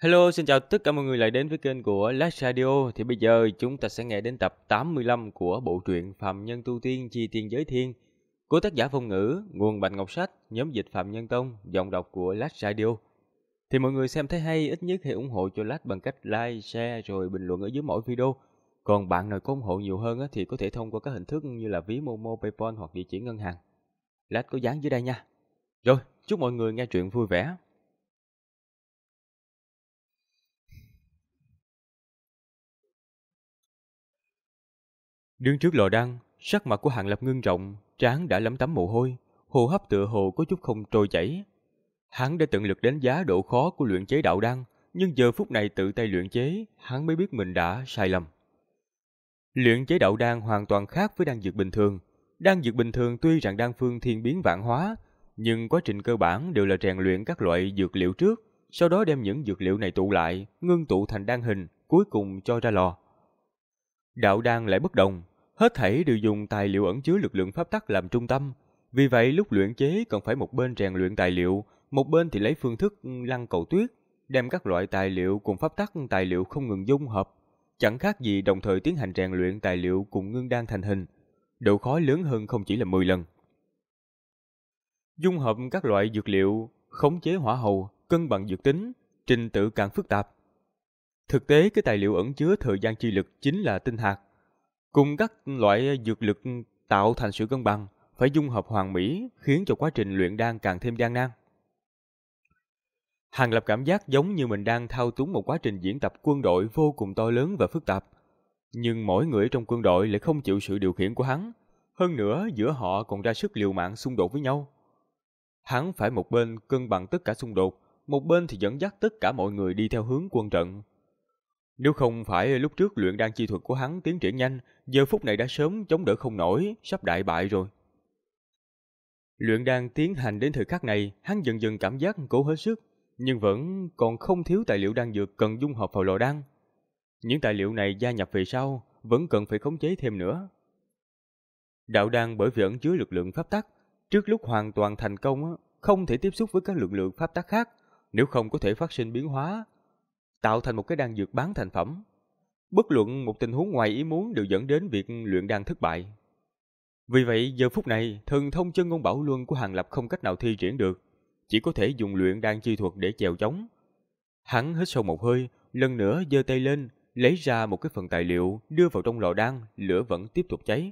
Hello, xin chào tất cả mọi người lại đến với kênh của Last Radio. Thì bây giờ chúng ta sẽ nghe đến tập 85 của bộ truyện Phàm Nhân Tu Tiên Chi Tiên Giới Thiên của tác giả Phong Ngữ, nguồn Bạch Ngọc Sách, nhóm dịch Phạm Nhân Tông, giọng đọc của Last Radio. Thì mọi người xem thấy hay, ít nhất hãy ủng hộ cho Last bằng cách like, share rồi bình luận ở dưới mỗi video. Còn bạn nào có ủng hộ nhiều hơn thì có thể thông qua các hình thức như là ví Momo, PayPal hoặc địa chỉ ngân hàng. Last có dán dưới đây nha. Rồi, chúc mọi người nghe truyện vui vẻ. Đứng trước lò đăng, sắc mặt của Hàng Lập ngưng trọng, trán đã lấm tấm mồ hôi, hô hấp tựa hồ có chút không trôi chảy. Hắn đã tận lực đánh giá độ khó của luyện chế đạo đăng, nhưng giờ phút này tự tay luyện chế, hắn mới biết mình đã sai lầm. Luyện chế đạo đan hoàn toàn khác với đan dược bình thường. Đan dược bình thường tuy rằng đan phương thiên biến vạn hóa, nhưng quá trình cơ bản đều là rèn luyện các loại dược liệu trước, sau đó đem những dược liệu này tụ lại, ngưng tụ thành đan hình, cuối cùng cho ra lò. Đạo đan lại bất đồng, hết thảy đều dùng tài liệu ẩn chứa lực lượng pháp tắc làm trung tâm. Vì vậy lúc luyện chế cần phải một bên rèn luyện tài liệu, một bên thì lấy phương thức lăn cầu tuyết, đem các loại tài liệu cùng pháp tắc tài liệu không ngừng dung hợp. Chẳng khác gì đồng thời tiến hành rèn luyện tài liệu cùng ngưng đan thành hình. Độ khó lớn hơn không chỉ là 10 lần. Dung hợp các loại dược liệu, khống chế hỏa hầu, cân bằng dược tính, trình tự càng phức tạp. Thực tế cái tài liệu ẩn chứa thời gian chi lực chính là tinh hạt. Cùng các loại dược lực tạo thành sự cân bằng, phải dung hợp hoàn mỹ, khiến cho quá trình luyện đan càng thêm gian nan. Hàng Lập cảm giác giống như mình đang thao túng một quá trình diễn tập quân đội vô cùng to lớn và phức tạp. Nhưng mỗi người trong quân đội lại không chịu sự điều khiển của hắn. Hơn nữa giữa họ còn ra sức liều mạng xung đột với nhau. Hắn phải một bên cân bằng tất cả xung đột, một bên thì dẫn dắt tất cả mọi người đi theo hướng quân trận. Nếu không phải lúc trước luyện đan chi thuật của hắn tiến triển nhanh, giờ phút này đã sớm chống đỡ không nổi, sắp đại bại rồi. Luyện đan tiến hành đến thời khắc này, hắn dần dần cảm giác cố hết sức, nhưng vẫn còn không thiếu tài liệu đan dược cần dung hợp vào lò đan. Những tài liệu này gia nhập về sau, vẫn cần phải khống chế thêm nữa. Đạo đan bởi vì ẩn chứa lực lượng pháp tắc, trước lúc hoàn toàn thành công không thể tiếp xúc với các lực lượng pháp tắc khác, nếu không có thể phát sinh biến hóa, tạo thành một cái đan dược bán thành phẩm. Bất luận một tình huống ngoài ý muốn đều dẫn đến việc luyện đan thất bại. Vì vậy giờ phút này, thần thông chân ngôn bảo luân của Hàng Lập không cách nào thi triển được, chỉ có thể dùng luyện đan chi thuật để chèo chống. Hắn hít sâu một hơi, lần nữa giơ tay lên, lấy ra một cái phần tài liệu, đưa vào trong lò đan, lửa vẫn tiếp tục cháy.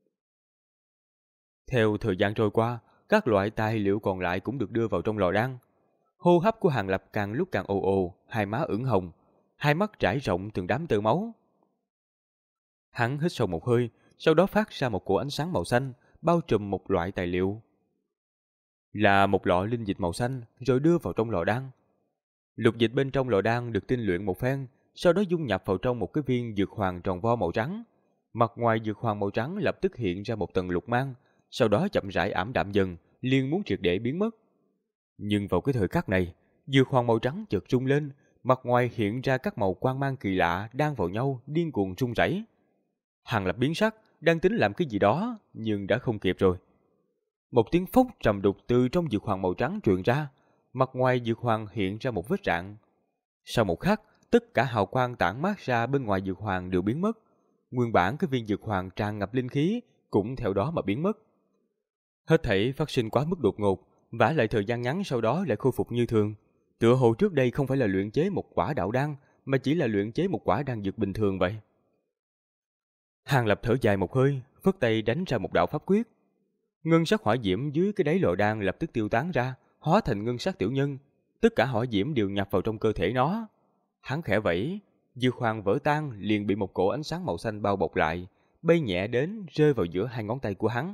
Theo thời gian trôi qua, các loại tài liệu còn lại cũng được đưa vào trong lò đan. Hô hấp của Hàng Lập càng lúc càng ồ ồ, hai má ửng hồng, hai mắt trải rộng từng đám tơ máu. Hắn hít sâu một hơi, sau đó phát ra một cỗ ánh sáng màu xanh, bao trùm một loại tài liệu. Là một lọ linh dịch màu xanh, rồi đưa vào trong lò đan. Lục dịch bên trong lò đan được tinh luyện một phen, sau đó dung nhập vào trong một cái viên dược hoàng tròn vo màu trắng. Mặt ngoài dược hoàng màu trắng lập tức hiện ra một tầng lục mang, sau đó chậm rãi ảm đạm dần, liền muốn triệt để biến mất. Nhưng vào cái thời khắc này, dược hoàng màu trắng chợt rung lên, mặt ngoài hiện ra các màu quang mang kỳ lạ đan vào nhau, điên cuồng rung rẩy. Hàng Lập biến sắc, đang tính làm cái gì đó, nhưng đã không kịp rồi. Một tiếng phốc trầm đục từ trong dược hoàng màu trắng truyền ra, mặt ngoài dược hoàng hiện ra một vết rạn. Sau một khắc, tất cả hào quang tản mát ra bên ngoài dược hoàng đều biến mất. Nguyên bản cái viên dược hoàng tràn ngập linh khí cũng theo đó mà biến mất. Hết thảy phát sinh quá mức đột ngột, vả lại thời gian ngắn sau đó lại khôi phục như thường. Tựa hồ trước đây không phải là luyện chế một quả đạo đan, mà chỉ là luyện chế một quả đan dược bình thường vậy. Hàng Lập thở dài một hơi, phất tay đánh ra một đạo pháp quyết. Ngân sắc hỏa diễm dưới cái đáy lò đan lập tức tiêu tán ra, hóa thành ngân sắc tiểu nhân. Tất cả hỏa diễm đều nhập vào trong cơ thể nó. Hắn khẽ vẫy, dược hoàng vỡ tan liền bị một cỗ ánh sáng màu xanh bao bọc lại, bay nhẹ đến rơi vào giữa hai ngón tay của hắn.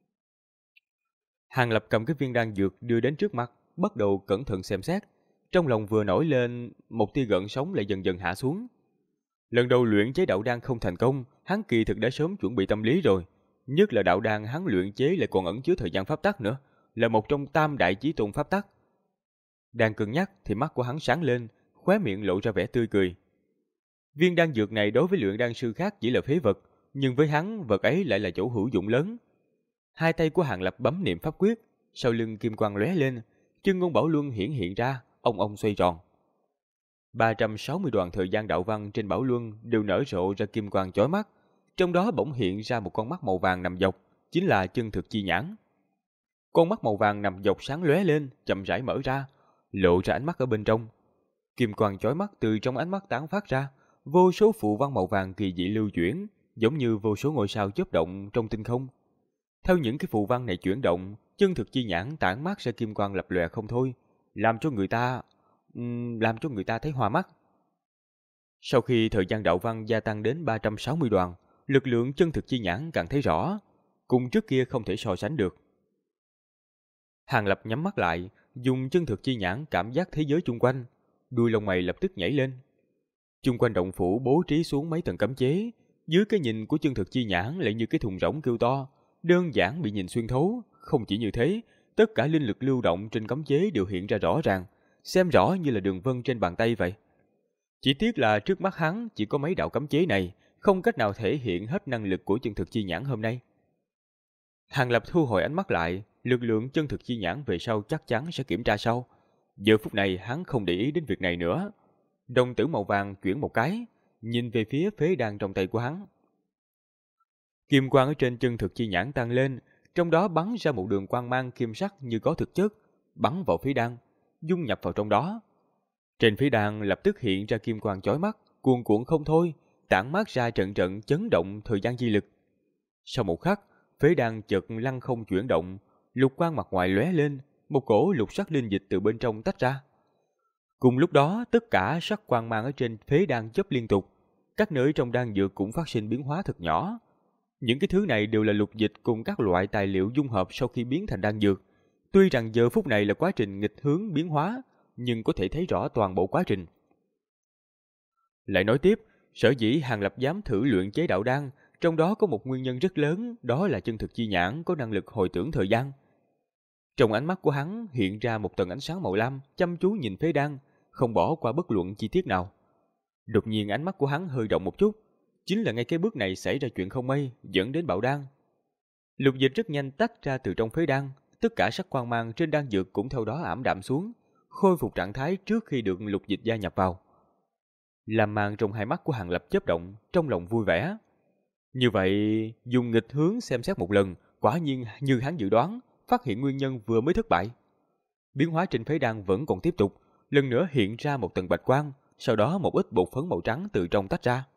Hàng Lập cầm cái viên đan dược đưa đến trước mặt, bắt đầu cẩn thận xem xét. Trong lòng vừa nổi lên một tia gợn sóng lại dần dần hạ xuống. Lần đầu luyện chế đạo đan không thành công, hắn kỳ thực đã sớm chuẩn bị tâm lý rồi. Nhất là đạo đan hắn luyện chế lại còn ẩn chứa thời gian pháp tắc nữa, là một trong tam đại chí tôn pháp tắc. Đang cân nhắc thì mắt của hắn sáng lên, khóe miệng lộ ra vẻ tươi cười. Viên đan dược này đối với luyện đan sư khác chỉ là phế vật, nhưng với hắn vật ấy lại là chỗ hữu dụng lớn. Hai tay của Hàng Lập bấm niệm pháp quyết, sau lưng kim quang lóe lên, chân ngôn bảo luân hiển hiện ra, ông xoay tròn. 360 đoạn thời gian đạo văn trên bảo luân đều nở rộ ra kim quang chói mắt, trong đó bỗng hiện ra một con mắt màu vàng nằm dọc, chính là chân thực chi nhãn. Con mắt màu vàng nằm dọc sáng lóe lên, chậm rãi mở ra, lộ ra ánh mắt ở bên trong. Kim quang chói mắt từ trong ánh mắt tán phát ra, vô số phù văn màu vàng kỳ dị lưu chuyển, giống như vô số ngôi sao chớp động trong tinh không. Theo những cái phù văn này chuyển động, chân thực chi nhãn tản mát ra kim quang lập lòe không thôi, làm cho người ta thấy hoa mắt. Sau khi thời gian đạo văn gia tăng đến 360 đoàn, lực lượng chân thực chi nhãn càng thấy rõ, cùng trước kia không thể so sánh được. Hàng Lập nhắm mắt lại, dùng chân thực chi nhãn cảm giác thế giới chung quanh, đuôi lông mày lập tức nhảy lên. Chung quanh động phủ bố trí xuống mấy tầng cấm chế, dưới cái nhìn của chân thực chi nhãn lại như cái thùng rỗng kêu to, đơn giản bị nhìn xuyên thấu. Không chỉ như thế, tất cả linh lực lưu động trên cấm chế đều hiện ra rõ ràng, xem rõ như là đường vân trên bàn tay vậy. Chỉ tiếc là trước mắt hắn chỉ có mấy đạo cấm chế này, không cách nào thể hiện hết năng lực của chân thực chi nhãn hôm nay. Hàng Lập thu hồi ánh mắt lại, lực lượng chân thực chi nhãn về sau chắc chắn sẽ kiểm tra sau. Giờ phút này hắn không để ý đến việc này nữa. Đồng tử màu vàng chuyển một cái, nhìn về phía phế đan trong tay của hắn. Kim quang ở trên chân thực chi nhãn tăng lên, trong đó bắn ra một đường quang mang kim sắc như có thực chất, bắn vào phế đan, dung nhập vào trong đó. Trên phế đan lập tức hiện ra kim quang chói mắt, cuồn cuộn không thôi, tản mát ra trận trận chấn động thời gian di lực. Sau một khắc, phế đan chợt lăng không chuyển động, lục quang mặt ngoài lóe lên, một cổ lục sắc linh dịch từ bên trong tách ra. Cùng lúc đó, tất cả sắc quang mang ở trên phế đan chớp liên tục, các nơi trong đan dược cũng phát sinh biến hóa thật nhỏ. Những cái thứ này đều là lục dịch cùng các loại tài liệu dung hợp sau khi biến thành đan dược. Tuy rằng giờ phút này là quá trình nghịch hướng biến hóa, nhưng có thể thấy rõ toàn bộ quá trình. Lại nói tiếp, sở dĩ Hàng Lập dám thử luyện chế đạo đan, trong đó có một nguyên nhân rất lớn, đó là chân thực chi nhãn có năng lực hồi tưởng thời gian. Trong ánh mắt của hắn hiện ra một tầng ánh sáng màu lam, chăm chú nhìn phế đan, không bỏ qua bất luận chi tiết nào. Đột nhiên ánh mắt của hắn hơi động một chút, chính là ngay cái bước này xảy ra chuyện không may, dẫn đến bạo đan. Lục dịch rất nhanh tách ra từ trong phế đan, tất cả sắc quang mang trên đan dược cũng theo đó ảm đạm xuống, khôi phục trạng thái trước khi được lục dịch gia nhập vào. Làm màn trong hai mắt của Hàng Lập chớp động, trong lòng vui vẻ. Như vậy, dùng nghịch hướng xem xét một lần, quả nhiên như hắn dự đoán, phát hiện nguyên nhân vừa mới thất bại. Biến hóa trên phế đan vẫn còn tiếp tục, lần nữa hiện ra một tầng bạch quang, sau đó một ít bột phấn màu trắng từ trong tách ra.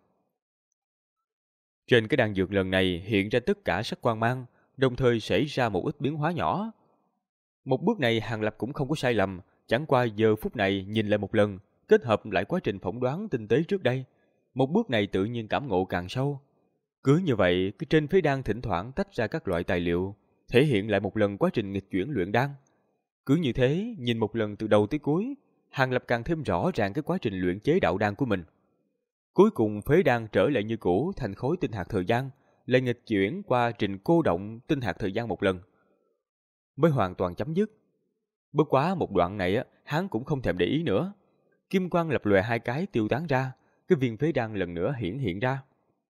Trên cái đan dược lần này hiện ra tất cả sắc quang mang, đồng thời xảy ra một ít biến hóa nhỏ. Một bước này Hàng Lập cũng không có sai lầm, chẳng qua giờ phút này nhìn lại một lần, kết hợp lại quá trình phỏng đoán tinh tế trước đây. Một bước này tự nhiên cảm ngộ càng sâu. Cứ như vậy, cái trên phế đan thỉnh thoảng tách ra các loại tài liệu, thể hiện lại một lần quá trình nghịch chuyển luyện đan. Cứ như thế, nhìn một lần từ đầu tới cuối, Hàng Lập càng thêm rõ ràng cái quá trình luyện chế đạo đan của mình. Cuối cùng phế đan trở lại như cũ thành khối tinh hạt thời gian, lại nghịch chuyển qua trình cô động tinh hạt thời gian một lần, mới hoàn toàn chấm dứt. Bất quá một đoạn này hắn cũng không thèm để ý nữa. Kim quang lập lòe hai cái tiêu tán ra, cái viên phế đan lần nữa hiện ra.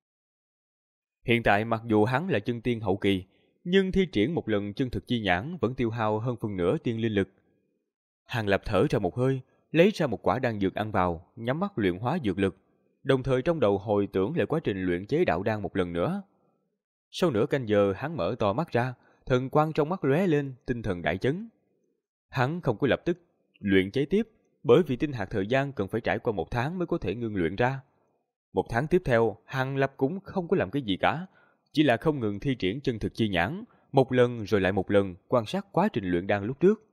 Hiện tại mặc dù hắn là chân tiên hậu kỳ, nhưng thi triển một lần chân thực chi nhãn vẫn tiêu hao hơn phần nửa tiên linh lực. Hàng Lập thở ra một hơi, lấy ra một quả đan dược ăn vào, nhắm mắt luyện hóa dược lực, đồng thời trong đầu hồi tưởng lại quá trình luyện chế đạo đan một lần nữa. Sau nửa canh giờ hắn mở to mắt ra, thần quang trong mắt lóe lên, tinh thần đại chấn. Hắn không có lập tức luyện chế tiếp, bởi vì tinh hạt thời gian cần phải trải qua 1 tháng mới có thể ngưng luyện ra. 1 tháng tiếp theo, Hàng Lập cũng không có làm cái gì cả, chỉ là không ngừng thi triển chân thực chi nhãn, một lần rồi lại một lần quan sát quá trình luyện đan lúc trước.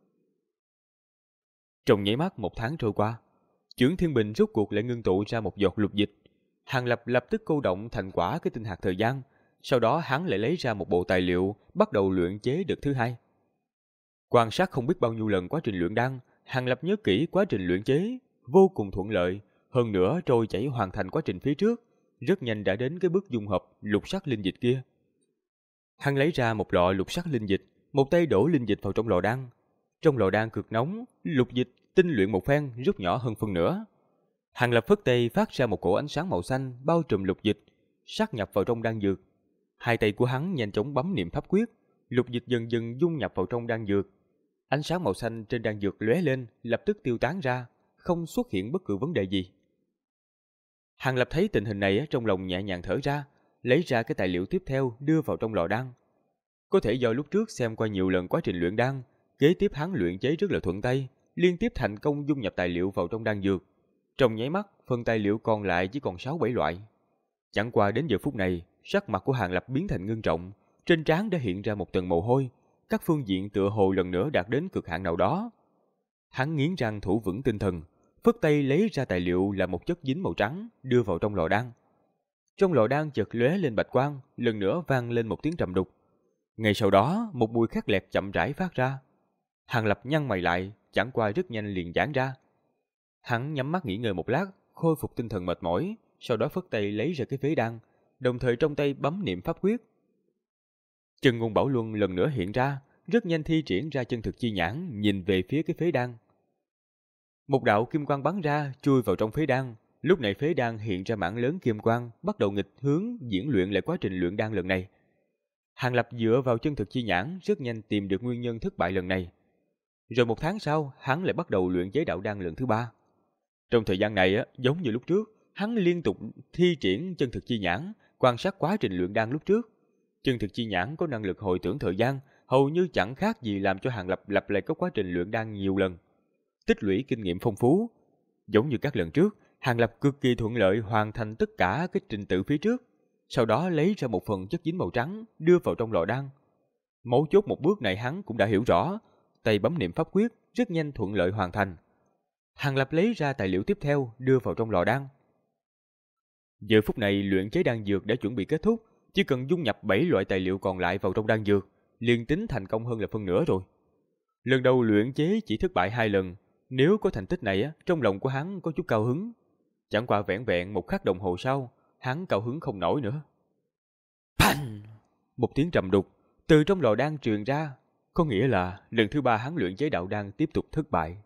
Trong nháy mắt 1 tháng trôi qua, chưởng thiên bình rốt cuộc lại ngưng tụ ra một giọt lục dịch. Hàng Lập lập tức cô động thành quả cái tinh hạt thời gian, sau đó hắn lại lấy ra một bộ tài liệu, bắt đầu luyện chế đợt thứ 2. Quan sát không biết bao nhiêu lần quá trình luyện đan, Hàng Lập nhớ kỹ quá trình luyện chế, vô cùng thuận lợi, hơn nữa trôi chảy hoàn thành quá trình phía trước, rất nhanh đã đến cái bước dung hợp lục sắc linh dịch kia. Hắn lấy ra một lọ lục sắc linh dịch, một tay đổ linh dịch vào trong lò đan. Trong lò đan cực nóng, lục dịch tinh luyện một phen rút nhỏ hơn phân nửa. Hàng Lập phất tay phát ra một cổ ánh sáng màu xanh bao trùm lục dịch, sát nhập vào trong đan dược. Hai tay của hắn nhanh chóng bấm niệm pháp quyết, lục dịch dần dần dung nhập vào trong đan dược. Ánh sáng màu xanh trên đan dược lóe lên, lập tức tiêu tán ra, không xuất hiện bất cứ vấn đề gì. Hàng Lập thấy tình hình này trong lòng nhẹ nhàng thở ra, lấy ra cái tài liệu tiếp theo đưa vào trong lò đan. Có thể do lúc trước xem qua nhiều lần quá trình luyện đan, kế tiếp hắn luyện chế rất là thuận tay, liên tiếp thành công dung nhập tài liệu vào trong đan dược. Trong nháy mắt, phần tài liệu còn lại chỉ còn 6-7 loại. Chẳng qua đến giờ phút này, sắc mặt của Hàng Lập biến thành ngưng trọng, trên trán đã hiện ra một tầng mồ hôi, các phương diện tựa hồ lần nữa đạt đến cực hạn nào đó. Hắn nghiến răng thủ vững tinh thần, phất tay lấy ra tài liệu là một chất dính màu trắng, đưa vào trong lò đan. Trong lò đan chợt lóe lên bạch quang, lần nữa vang lên một tiếng trầm đục. Ngay sau đó, một mùi khét lẹt chậm rãi phát ra. Hàng Lập nhăn mày lại, chẳng qua rất nhanh liền giãn ra. Hắn nhắm mắt nghỉ ngơi một lát, khôi phục tinh thần mệt mỏi, sau đó phất tay lấy ra cái phế đan, đồng thời trong tay bấm niệm pháp quyết. Chân ngôn bảo luân lần nữa hiện ra, rất nhanh thi triển ra chân thực chi nhãn, nhìn về phía cái phế đan. Một đạo kim quang bắn ra, chui vào trong phế đan. Lúc này phế đan hiện ra mảng lớn kim quang, bắt đầu nghịch hướng diễn luyện lại quá trình luyện đan lần này. Hàng Lập dựa vào chân thực chi nhãn, rất nhanh tìm được nguyên nhân thất bại lần này. Rồi 1 tháng sau, hắn lại bắt đầu luyện chế đạo đan lần thứ 3. Trong thời gian này, giống như lúc trước, hắn liên tục thi triển chân thực chi nhãn, quan sát quá trình luyện đan lúc trước. Chân thực chi nhãn có năng lực hồi tưởng thời gian, hầu như chẳng khác gì làm cho Hàng Lập lặp lại các quá trình luyện đan nhiều lần. Tích lũy kinh nghiệm phong phú. Giống như các lần trước, Hàng Lập cực kỳ thuận lợi hoàn thành tất cả cái trình tự phía trước, sau đó lấy ra một phần chất dính màu trắng đưa vào trong lò đan. Mấu chốt một bước này hắn cũng đã hiểu rõ, tay bấm niệm pháp quyết rất nhanh thuận lợi hoàn thành. Hàng Lập lấy ra tài liệu tiếp theo đưa vào trong lò đan. Giờ phút này luyện chế đan dược đã chuẩn bị kết thúc, chỉ cần dung nhập 7 loại tài liệu còn lại vào trong đan dược, liền tính thành công hơn là phân nửa rồi. Lần đầu luyện chế chỉ thất bại 2 lần, nếu có thành tích này trong lòng của hắn có chút cao hứng. Chẳng qua vẻn vẹn 1 khắc đồng hồ sau, hắn cao hứng không nổi nữa. Phanh! Một tiếng trầm đục từ trong lò đan truyền ra, có nghĩa là lần thứ 3 hắn luyện chế đạo đan tiếp tục thất bại.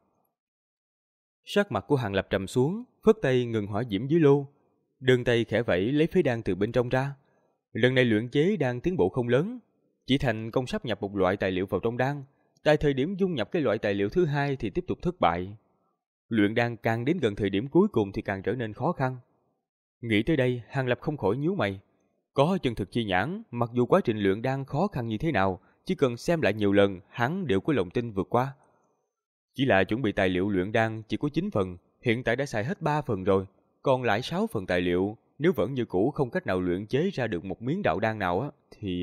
Sắc mặt của Hàng Lập trầm xuống, phất tay ngừng hỏa diễm dưới lô, đơn tay khẽ vẫy lấy phế đan từ bên trong ra. Lần này luyện chế đan tiến bộ không lớn, chỉ thành công sáp nhập một loại tài liệu vào trong đan. Tại thời điểm dung nhập cái loại tài liệu thứ 2 thì tiếp tục thất bại. Luyện đan càng đến gần thời điểm cuối cùng thì càng trở nên khó khăn. Nghĩ tới đây, Hàng Lập không khỏi nhíu mày. Có chân thực chi nhãn, mặc dù quá trình luyện đan khó khăn như thế nào, chỉ cần xem lại nhiều lần, hắn đều có lòng tin vượt qua. Chỉ là chuẩn bị tài liệu luyện đan chỉ có 9 phần, hiện tại đã xài hết 3 phần rồi, còn lại 6 phần tài liệu, nếu vẫn như cũ không cách nào luyện chế ra được một miếng đạo đan nào thì...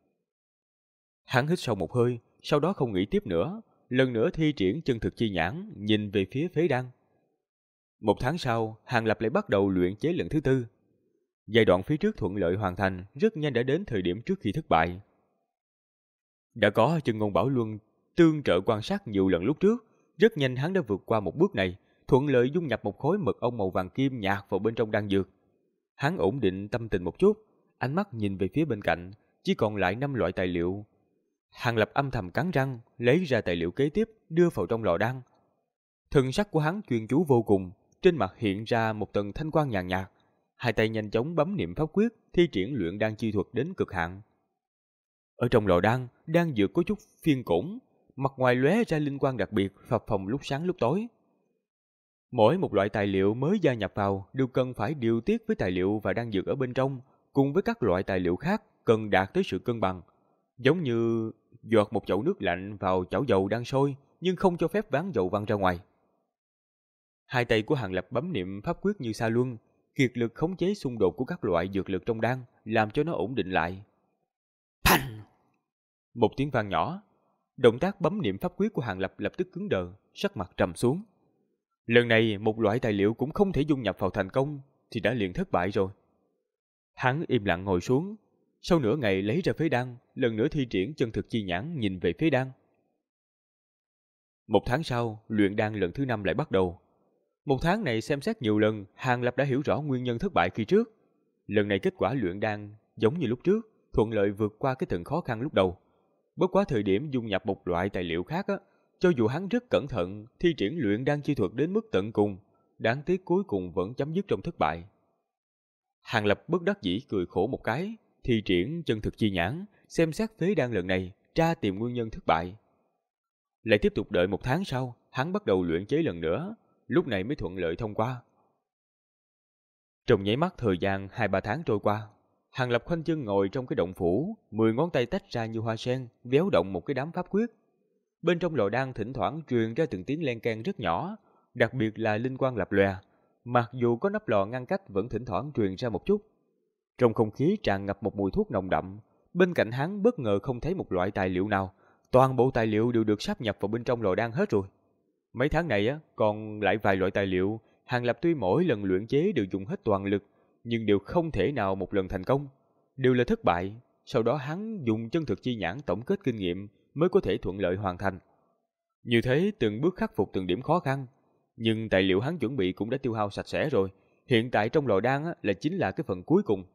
Hắn hít sâu một hơi, sau đó không nghĩ tiếp nữa, lần nữa thi triển chân thực chi nhãn, nhìn về phía phế đan. 1 tháng sau, Hàng Lập lại bắt đầu luyện chế lần thứ 4. Giai đoạn phía trước thuận lợi hoàn thành, rất nhanh đã đến thời điểm trước khi thất bại. Đã có chân ngôn bảo luân tương trợ quan sát nhiều lần lúc trước, rất nhanh hắn đã vượt qua một bước này, thuận lợi dung nhập một khối mật ong màu vàng kim nhạt vào bên trong đan dược. Hắn ổn định tâm tình một chút, ánh mắt nhìn về phía bên cạnh, chỉ còn lại 5 loại tài liệu. Hàng Lập âm thầm cắn răng, lấy ra tài liệu kế tiếp đưa vào trong lò đan. Thần sắc của hắn chuyên chú vô cùng, trên mặt hiện ra một tầng thanh quang nhàn nhạt, hai tay nhanh chóng bấm niệm pháp quyết, thi triển luyện đan chi thuật đến cực hạn. Ở trong lò đan, đan dược có chút phiên cổn, mặt ngoài lóe ra linh quang đặc biệt, phập phồng lúc sáng lúc tối. Mỗi một loại tài liệu mới gia nhập vào đều cần phải điều tiết với tài liệu và đan dược ở bên trong, cùng với các loại tài liệu khác cần đạt tới sự cân bằng. Giống như giọt một chậu nước lạnh vào chảo dầu đang sôi, nhưng không cho phép ván dầu văng ra ngoài. Hai tay của Hàng Lập bấm niệm pháp quyết như sa luân, kiệt lực khống chế xung đột của các loại dược lực trong đan, làm cho nó ổn định lại. Phanh! Một tiếng vang nhỏ, động tác bấm niệm pháp quyết của Hàng Lập lập tức cứng đờ, sắc mặt trầm xuống. Lần này một loại tài liệu cũng không thể dung nhập vào thành công thì đã liền thất bại rồi. Hắn im lặng ngồi xuống, sau nửa ngày lấy ra phế đan, lần nữa thi triển chân thực chi nhãn nhìn về phế đan. 1 tháng sau, luyện đan lần thứ 5 lại bắt đầu. 1 tháng này xem xét nhiều lần, Hàng Lập đã hiểu rõ nguyên nhân thất bại khi trước. Lần này kết quả luyện đan giống như lúc trước, thuận lợi vượt qua cái tầng khó khăn lúc đầu. Bất quá thời điểm dung nhập một loại tài liệu khác cho dù hắn rất cẩn thận, thi triển luyện đan chi thuật đến mức tận cùng, đáng tiếc cuối cùng vẫn chấm dứt trong thất bại. Hàng Lập bất đắc dĩ cười khổ một cái, thi triển chân thực chi nhãn, xem xét phế đan lần này, tra tìm nguyên nhân thất bại. Lại tiếp tục đợi 1 tháng sau, hắn bắt đầu luyện chế lần nữa. lúc này mới thuận lợi thông qua. Trong nháy mắt thời gian 2-3 tháng trôi qua, Hàng Lập khoanh chân ngồi trong cái động phủ, 10 ngón tay tách ra như hoa sen, véo động một cái đám pháp quyết. Bên trong lò đan thỉnh thoảng truyền ra từng tiếng len keng rất nhỏ, đặc biệt là linh quang lập lòe. Mặc dù có nắp lò ngăn cách vẫn thỉnh thoảng truyền ra một chút. Trong không khí tràn ngập một mùi thuốc nồng đậm, bên cạnh hắn bất ngờ không thấy một loại tài liệu nào, toàn bộ tài liệu đều được sáp nhập vào bên trong lò đan hết rồi. Mấy tháng này còn lại vài loại tài liệu, Hàng Lập tuy mỗi lần luyện chế đều dùng hết toàn lực, nhưng đều không thể nào một lần thành công, đều là thất bại. Sau đó hắn dùng chân thực chi nhãn tổng kết kinh nghiệm mới có thể thuận lợi hoàn thành. Như thế từng bước khắc phục từng điểm khó khăn, nhưng tài liệu hắn chuẩn bị cũng đã tiêu hao sạch sẽ rồi. Hiện tại trong lò đan là chính là cái phần cuối cùng.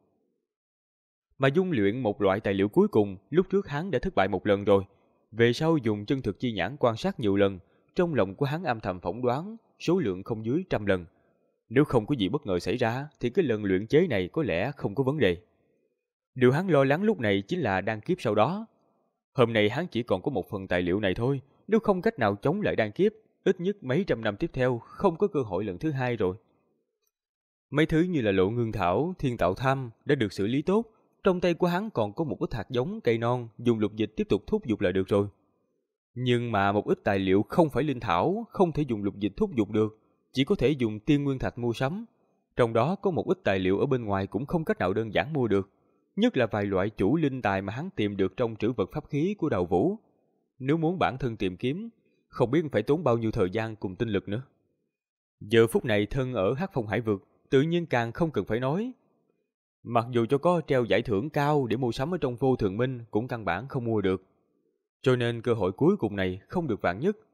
Mà dung luyện một loại tài liệu cuối cùng, lúc trước hắn đã thất bại một lần rồi. Về sau dùng chân thực chi nhãn quan sát nhiều lần, trong lòng của hắn âm thầm phỏng đoán số lượng không dưới 100 lần. Nếu không có gì bất ngờ xảy ra, thì cái lần luyện chế này có lẽ không có vấn đề. Điều hắn lo lắng lúc này chính là đan kiếp sau đó. Hôm nay hắn chỉ còn có một phần tài liệu này thôi, nếu không cách nào chống lại đan kiếp, ít nhất mấy trăm năm tiếp theo không có cơ hội lần thứ hai rồi. Mấy thứ như là lộ ngưng thảo, thiên tạo tham đã được xử lý tốt, trong tay của hắn còn có một ít hạt giống cây non, dùng lục dịch tiếp tục thúc giục là được rồi. Nhưng mà một ít tài liệu không phải linh thảo, không thể dùng lục dịch thúc giục được, chỉ có thể dùng tiên nguyên thạch mua sắm. Trong đó có một ít tài liệu ở bên ngoài cũng không cách nào đơn giản mua được, nhất là vài loại chủ linh tài mà hắn tìm được trong trữ vật pháp khí của Đào Vũ. Nếu muốn bản thân tìm kiếm, không biết phải tốn bao nhiêu thời gian cùng tinh lực nữa. Giờ phút này thân ở Hắc Phong Hải Vực, tự nhiên càng không cần phải nói. Mặc dù cho có treo giải thưởng cao để mua sắm ở trong Vô Thường Minh cũng căn bản không mua được. Cho nên cơ hội cuối cùng này không được vạn nhất.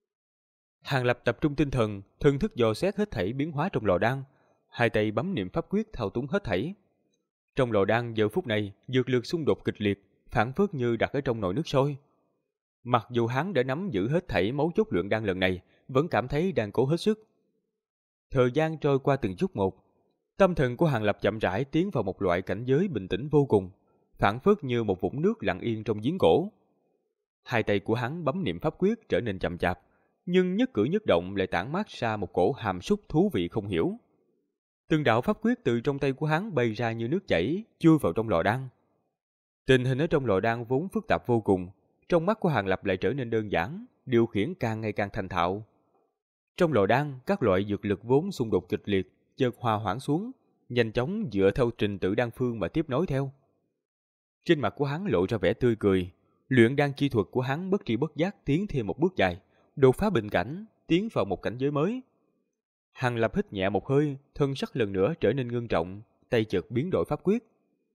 Hàng Lập tập trung tinh thần, thần thức dò xét hết thảy biến hóa trong lò đan, hai tay bấm niệm pháp quyết thao túng hết thảy. Trong lò đan giờ phút này, dược lực xung đột kịch liệt, phản phất như đặt ở trong nồi nước sôi. Mặc dù hắn đã nắm giữ hết thảy mấu chốt luyện đan lần này, vẫn cảm thấy đang cố hết sức. Thời gian trôi qua từng chút một, tâm thần của Hàng Lập chậm rãi tiến vào một loại cảnh giới bình tĩnh vô cùng, phản phất như một vũng nước lặng yên trong giếng cổ. Hai tay của hắn bấm niệm pháp quyết trở nên chậm chạp, nhưng nhất cử nhất động lại tản mát ra một cổ hàm súc thú vị không hiểu. Từng đạo pháp quyết từ trong tay của hắn bay ra như nước chảy, chui vào trong lò đan. Tình hình ở trong lò đan vốn phức tạp vô cùng, trong mắt của Hàng Lập lại trở nên đơn giản, điều khiển càng ngày càng thành thạo. Trong lò đan, các loại dược lực vốn xung đột kịch liệt, chợt hòa hoãn xuống, nhanh chóng dựa theo trình tự đan phương mà tiếp nối theo. Trên mặt của hắn lộ ra vẻ tươi cười, luyện đan chi thuật của hắn bất tri bất giác tiến thêm một bước dài, đột phá bình cảnh, tiến vào một cảnh giới mới. Hàng Lập hít nhẹ một hơi, thân sắc lần nữa trở nên ngưng trọng, tay chợt biến đổi pháp quyết.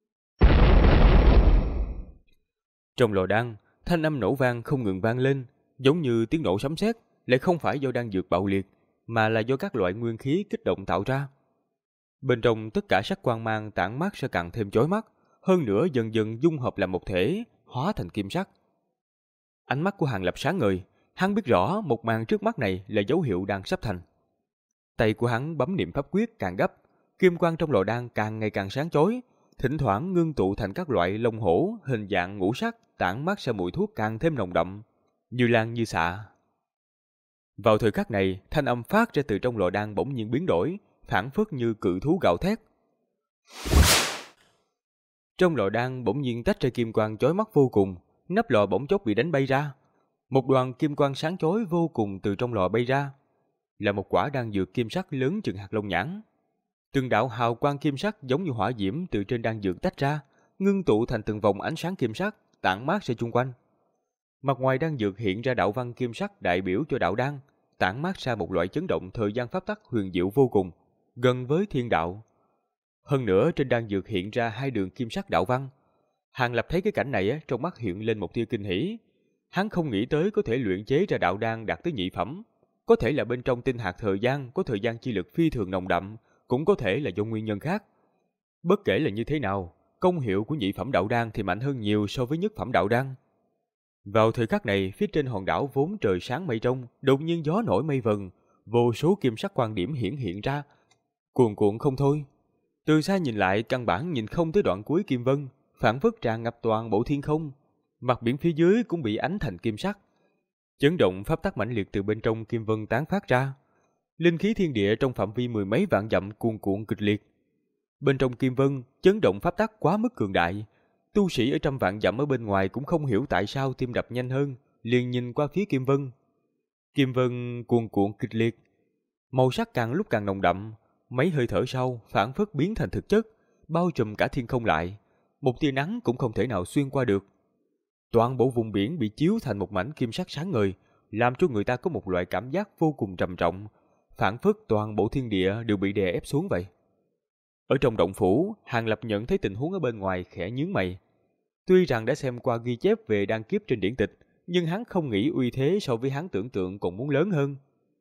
Trong lò đan, thanh âm nổ vang không ngừng vang lên, giống như tiếng nổ sấm sét, lại không phải do đan dược bạo liệt, mà là do các loại nguyên khí kích động tạo ra. Bên trong tất cả sắc quang mang tản mát sẽ càng thêm chói mắt, hơn nữa dần dần dung hợp làm một thể, hóa thành kim sắc. Ánh mắt của Hàng Lập sáng ngời, hắn biết rõ một màn trước mắt này là dấu hiệu đang sắp thành. Tay của hắn bấm niệm pháp quyết càng gấp, kim quang trong lò đan càng ngày càng sáng chói, thỉnh thoảng ngưng tụ thành các loại lông hổ hình dạng ngũ sắc, tản mát ra mùi thuốc càng thêm nồng đậm, như lan như xạ. Vào thời khắc này, thanh âm phát ra từ trong lò đan bỗng nhiên biến đổi, phảng phất như cự thú gào thét. Trong lò đan bỗng nhiên tách ra kim quang chói mắt vô cùng, nắp lò bỗng chốc bị đánh bay ra. Một đoàn kim quang sáng chói vô cùng từ trong lò bay ra, là một quả đan dược kim sắc lớn chừng hạt lông nhãn. Từng đạo hào quang kim sắc giống như hỏa diễm từ trên đan dược tách ra, ngưng tụ thành từng vòng ánh sáng kim sắc, tản mát ra chung quanh. Mặt ngoài đan dược hiện ra đạo văn kim sắc đại biểu cho đạo đan, tản mát ra một loại chấn động thời gian pháp tắc huyền diệu vô cùng, gần với thiên đạo. Hơn nữa trên đan dược hiện ra hai đường kim sắc đạo văn. Hàng Lập thấy cái cảnh này trong mắt hiện lên một tia kinh hỉ. Hắn không nghĩ tới có thể luyện chế ra đạo đan đạt tới nhị phẩm, có thể là bên trong tinh hạt thời gian có thời gian chi lực phi thường nồng đậm, cũng có thể là do nguyên nhân khác. Bất kể là như thế nào, công hiệu của nhị phẩm đạo đan thì mạnh hơn nhiều so với nhất phẩm đạo đan. Vào thời khắc này, phía trên hòn đảo vốn trời sáng mây trong, đột nhiên gió nổi mây vần, vô số kim sắc quan điểm hiện ra, cuồn cuộn không thôi. Từ xa nhìn lại căn bản nhìn không tới đoạn cuối kim vân, phản phất tràn ngập toàn bộ thiên không. Mặt biển phía dưới cũng bị ánh thành kim sắc. Chấn động pháp tắc mãnh liệt từ bên trong kim vân tán phát ra. Linh khí thiên địa trong phạm vi mười mấy vạn dặm cuồn cuộn kịch liệt. Bên trong kim vân, chấn động pháp tắc quá mức cường đại. Tu sĩ ở trăm vạn dặm ở bên ngoài cũng không hiểu tại sao tim đập nhanh hơn, liền nhìn qua phía kim vân. Kim vân cuồn cuộn kịch liệt, màu sắc càng lúc càng nồng đậm, mấy hơi thở sau phảng phất biến thành thực chất, bao trùm cả thiên không lại, một tia nắng cũng không thể nào xuyên qua được. Toàn bộ vùng biển bị chiếu thành một mảnh kim sắc sáng ngời, làm cho người ta có một loại cảm giác vô cùng trầm trọng, phảng phất toàn bộ thiên địa đều bị đè ép xuống vậy. Ở trong động phủ, Hàng Lập nhận thấy tình huống ở bên ngoài khẽ nhướng mày. Tuy rằng đã xem qua ghi chép về đan kiếp trên điển tịch, nhưng hắn không nghĩ uy thế so với hắn tưởng tượng còn muốn lớn hơn.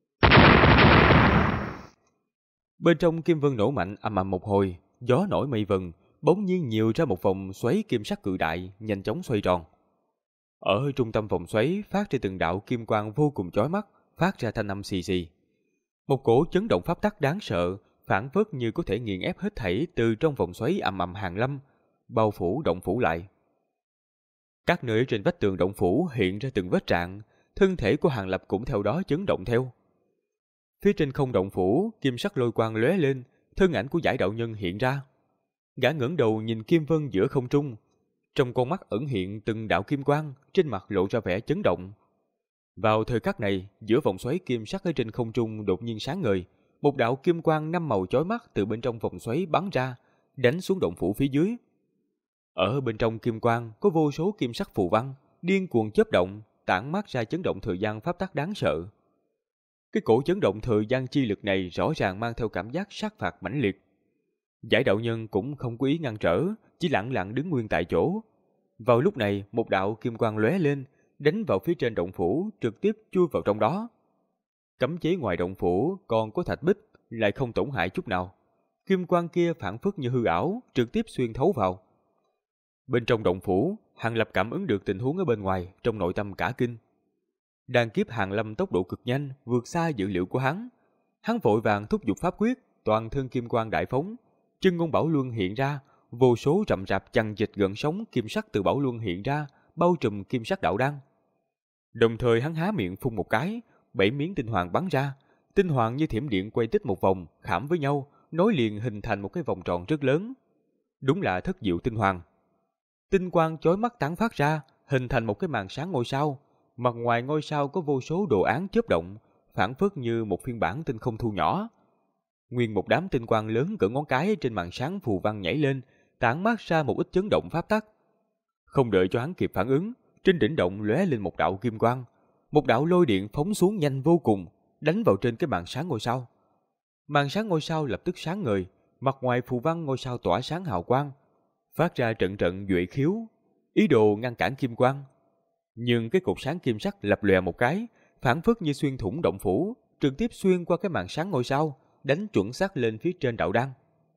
Bên trong kim vân nổ mạnh ầm ầm một hồi, gió nổi mây vần, bỗng nhiên nhiều ra một vòng xoáy kim sắc cự đại, nhanh chóng xoay tròn. Ở trung tâm vòng xoáy phát ra từng đạo kim quang vô cùng chói mắt, phát ra thanh âm xì xì. Một cổ chấn động pháp tắc đáng sợ, phảng phất như có thể nghiền ép hết thảy từ trong vòng xoáy ầm ầm hàng lâm, bao phủ động phủ lại. Các nơi trên vách tường động phủ hiện ra từng vết rạn, thân thể của Hàng Lập cũng theo đó chấn động theo. Phía trên không động phủ, kim sắc lôi quang lóe lên, thân ảnh của Giải đạo nhân hiện ra. Gã ngẩng đầu nhìn kim vân giữa không trung, trong con mắt ẩn hiện từng đạo kim quang, trên mặt lộ ra vẻ chấn động. Vào thời khắc này, giữa vòng xoáy kim sắc ở trên không trung đột nhiên sáng ngời, một đạo kim quang năm màu chói mắt từ bên trong vòng xoáy bắn ra, đánh xuống động phủ phía dưới. Ở bên trong kim quang có vô số kim sắc phù văn, điên cuồng chớp động, tản mát ra chấn động thời gian pháp tắc đáng sợ. Cái cổ chấn động thời gian chi lực này rõ ràng mang theo cảm giác sát phạt mãnh liệt. Giải đạo nhân cũng không có ý ngăn trở, chỉ lặng lặng đứng nguyên tại chỗ. Vào lúc này, một đạo kim quang lóe lên, đánh vào phía trên động phủ, trực tiếp chui vào trong đó. Cấm chế ngoài động phủ còn có thạch bích, lại không tổn hại chút nào. Kim quang kia phản phất như hư ảo, trực tiếp xuyên thấu vào. Bên trong động phủ, Hàng Lập cảm ứng được tình huống ở bên ngoài, trong nội tâm cả kinh. Đan kiếp hàng lâm tốc độ cực nhanh, vượt xa dự liệu của hắn. Hắn vội vàng thúc giục pháp quyết, toàn thân kim quang đại phóng, chân ngôn bảo luân hiện ra, vô số rậm rạp chằng chịt gần sóng kim sắc từ bảo luân hiện ra, bao trùm kim sắc đạo đan. Đồng thời hắn há miệng phun một cái, 7 miếng tinh hoàng bắn ra, tinh hoàng như thiểm điện quay tích một vòng, khảm với nhau, nối liền hình thành một cái vòng tròn rất lớn. Đúng là thất diệu tinh hoàng. Tinh quang chói mắt tán phát ra, hình thành một cái màn sáng ngôi sao. Mặt ngoài ngôi sao có vô số đồ án chớp động, phảng phất như một phiên bản tinh không thu nhỏ. Nguyên một đám tinh quang lớn cỡ ngón cái trên màn sáng phù văn nhảy lên, tản mát ra một ít chấn động pháp tắc. Không đợi cho hắn kịp phản ứng, trên đỉnh động lóe lên một đạo kim quang, một đạo lôi điện phóng xuống nhanh vô cùng, đánh vào trên cái màn sáng ngôi sao. Màn sáng ngôi sao lập tức sáng ngời, mặt ngoài phù văn ngôi sao tỏa sáng hào quang, phát ra trận trận duệ khiếu, ý đồ ngăn cản kim quang. Nhưng cái cột sáng kim sắc lập lòe một cái, phảng phất như xuyên thủng động phủ, trực tiếp xuyên qua cái màn sáng ngôi sao, đánh chuẩn xác lên phía trên đạo đan.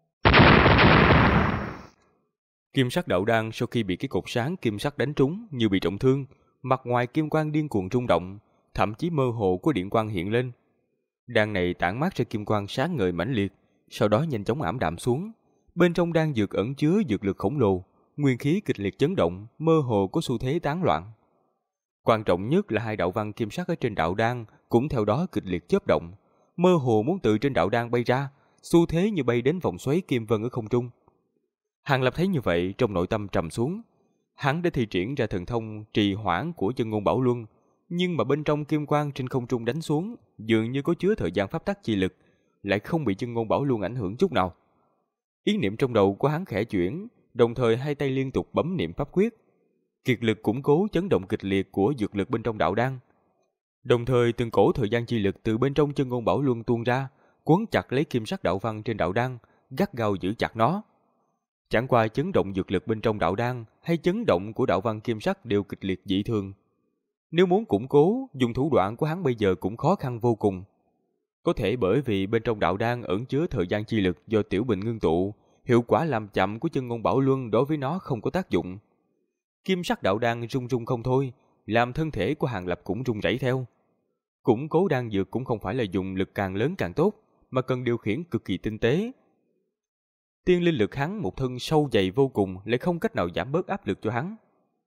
Kim sắc đạo đan sau khi bị cái cột sáng kim sắc đánh trúng như bị trọng thương, mặt ngoài kim quang điên cuồng rung động, thậm chí mơ hồ có điện quang hiện lên. Đan này tản mát ra kim quang sáng ngời mãnh liệt, sau đó nhanh chóng ảm đạm xuống. Bên trong đan dược ẩn chứa dược lực khổng lồ, nguyên khí kịch liệt chấn động, mơ hồ có xu thế tán loạn. Quan trọng nhất là hai đạo văn kim sắc ở trên đạo đan cũng theo đó kịch liệt chớp động, mơ hồ muốn từ trên đạo đan bay ra, xu thế như bay đến vòng xoáy kim vân ở không trung. Hàng Lập thấy như vậy, trong nội tâm trầm xuống. Hắn đã thi triển ra thần thông trì hoãn của chân ngôn bảo luân, nhưng mà bên trong kim quang trên không trung đánh xuống, dường như có chứa thời gian pháp tắc chi lực, lại không bị chân ngôn bảo luân ảnh hưởng chút nào. Ý niệm trong đầu của hắn khẽ chuyển, đồng thời hai tay liên tục bấm niệm pháp quyết. Kiệt lực củng cố chấn động kịch liệt của dược lực bên trong đạo đan. Đồng thời từng cổ thời gian chi lực từ bên trong chân ngôn bảo luân tuôn ra, quấn chặt lấy kim sắc đạo văn trên đạo đan, gắt gao giữ chặt nó. Chẳng qua chấn động dược lực bên trong đạo đan hay chấn động của đạo văn kim sắc đều kịch liệt dị thường. Nếu muốn củng cố, dùng thủ đoạn của hắn bây giờ cũng khó khăn vô cùng. Có thể bởi vì bên trong đạo đan ẩn chứa thời gian chi lực do tiểu bình ngưng tụ, hiệu quả làm chậm của chân ngôn bảo luân đối với nó không có tác dụng. Kim sắc đạo đan rung rung không thôi, làm thân thể của Hàng Lập cũng rung rẩy theo. Củng cố đan dược cũng không phải là dùng lực càng lớn càng tốt, mà cần điều khiển cực kỳ tinh tế. Tiên linh lực hắn một thân sâu dày vô cùng, lại không cách nào giảm bớt áp lực cho hắn.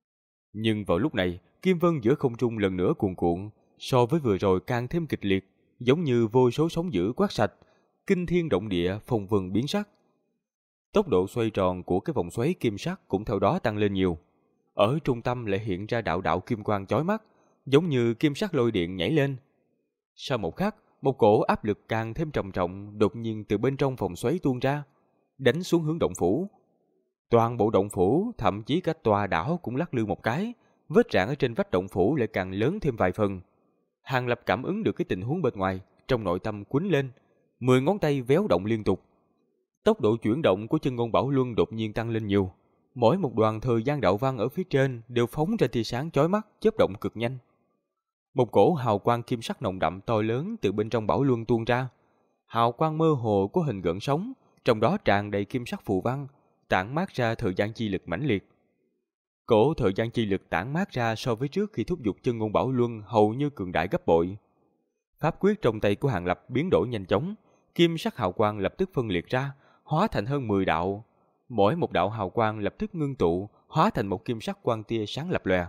Nhưng vào lúc này, kim vân giữa không trung lần nữa cuồn cuộn, so với vừa rồi càng thêm kịch liệt, giống như vô số sóng dữ quát sạch, kinh thiên động địa, phong vân biến sắc. Tốc độ xoay tròn của cái vòng xoáy kim sắc cũng theo đó tăng lên nhiều. Ở trung tâm lại hiện ra đạo đạo kim quang chói mắt, giống như kim sắc lôi điện nhảy lên. Sau một khắc, một cổ áp lực càng thêm trầm trọng đột nhiên từ bên trong vòng xoáy tuôn ra, đánh xuống hướng động phủ. Toàn bộ động phủ, thậm chí cả tòa đảo cũng lắc lư một cái, vết rạn ở trên vách động phủ lại càng lớn thêm vài phần. Hàng Lập cảm ứng được cái tình huống bên ngoài, trong nội tâm quýnh lên, 10 ngón tay véo động liên tục. Tốc độ chuyển động của chân ngôn bảo luân đột nhiên tăng lên nhiều. Mỗi một đoàn thời gian đạo văn ở phía trên đều phóng ra tia sáng chói mắt, chớp động cực nhanh. Một cổ hào quang kim sắc nồng đậm to lớn từ bên trong bảo luân tuôn ra. Hào quang mơ hồ có hình gợn sóng, trong đó tràn đầy kim sắc phù văn, tản mát ra thời gian chi lực mãnh liệt. Cổ thời gian chi lực tản mát ra so với trước khi thúc giục chân ngôn bảo luân hầu như cường đại gấp bội. Pháp quyết trong tay của Hàng Lập biến đổi nhanh chóng, kim sắc hào quang lập tức phân liệt ra, hóa thành hơn 10 đạo. Mỗi một đạo hào quang lập tức ngưng tụ, hóa thành một kim sắc quang tia sáng lập lòe.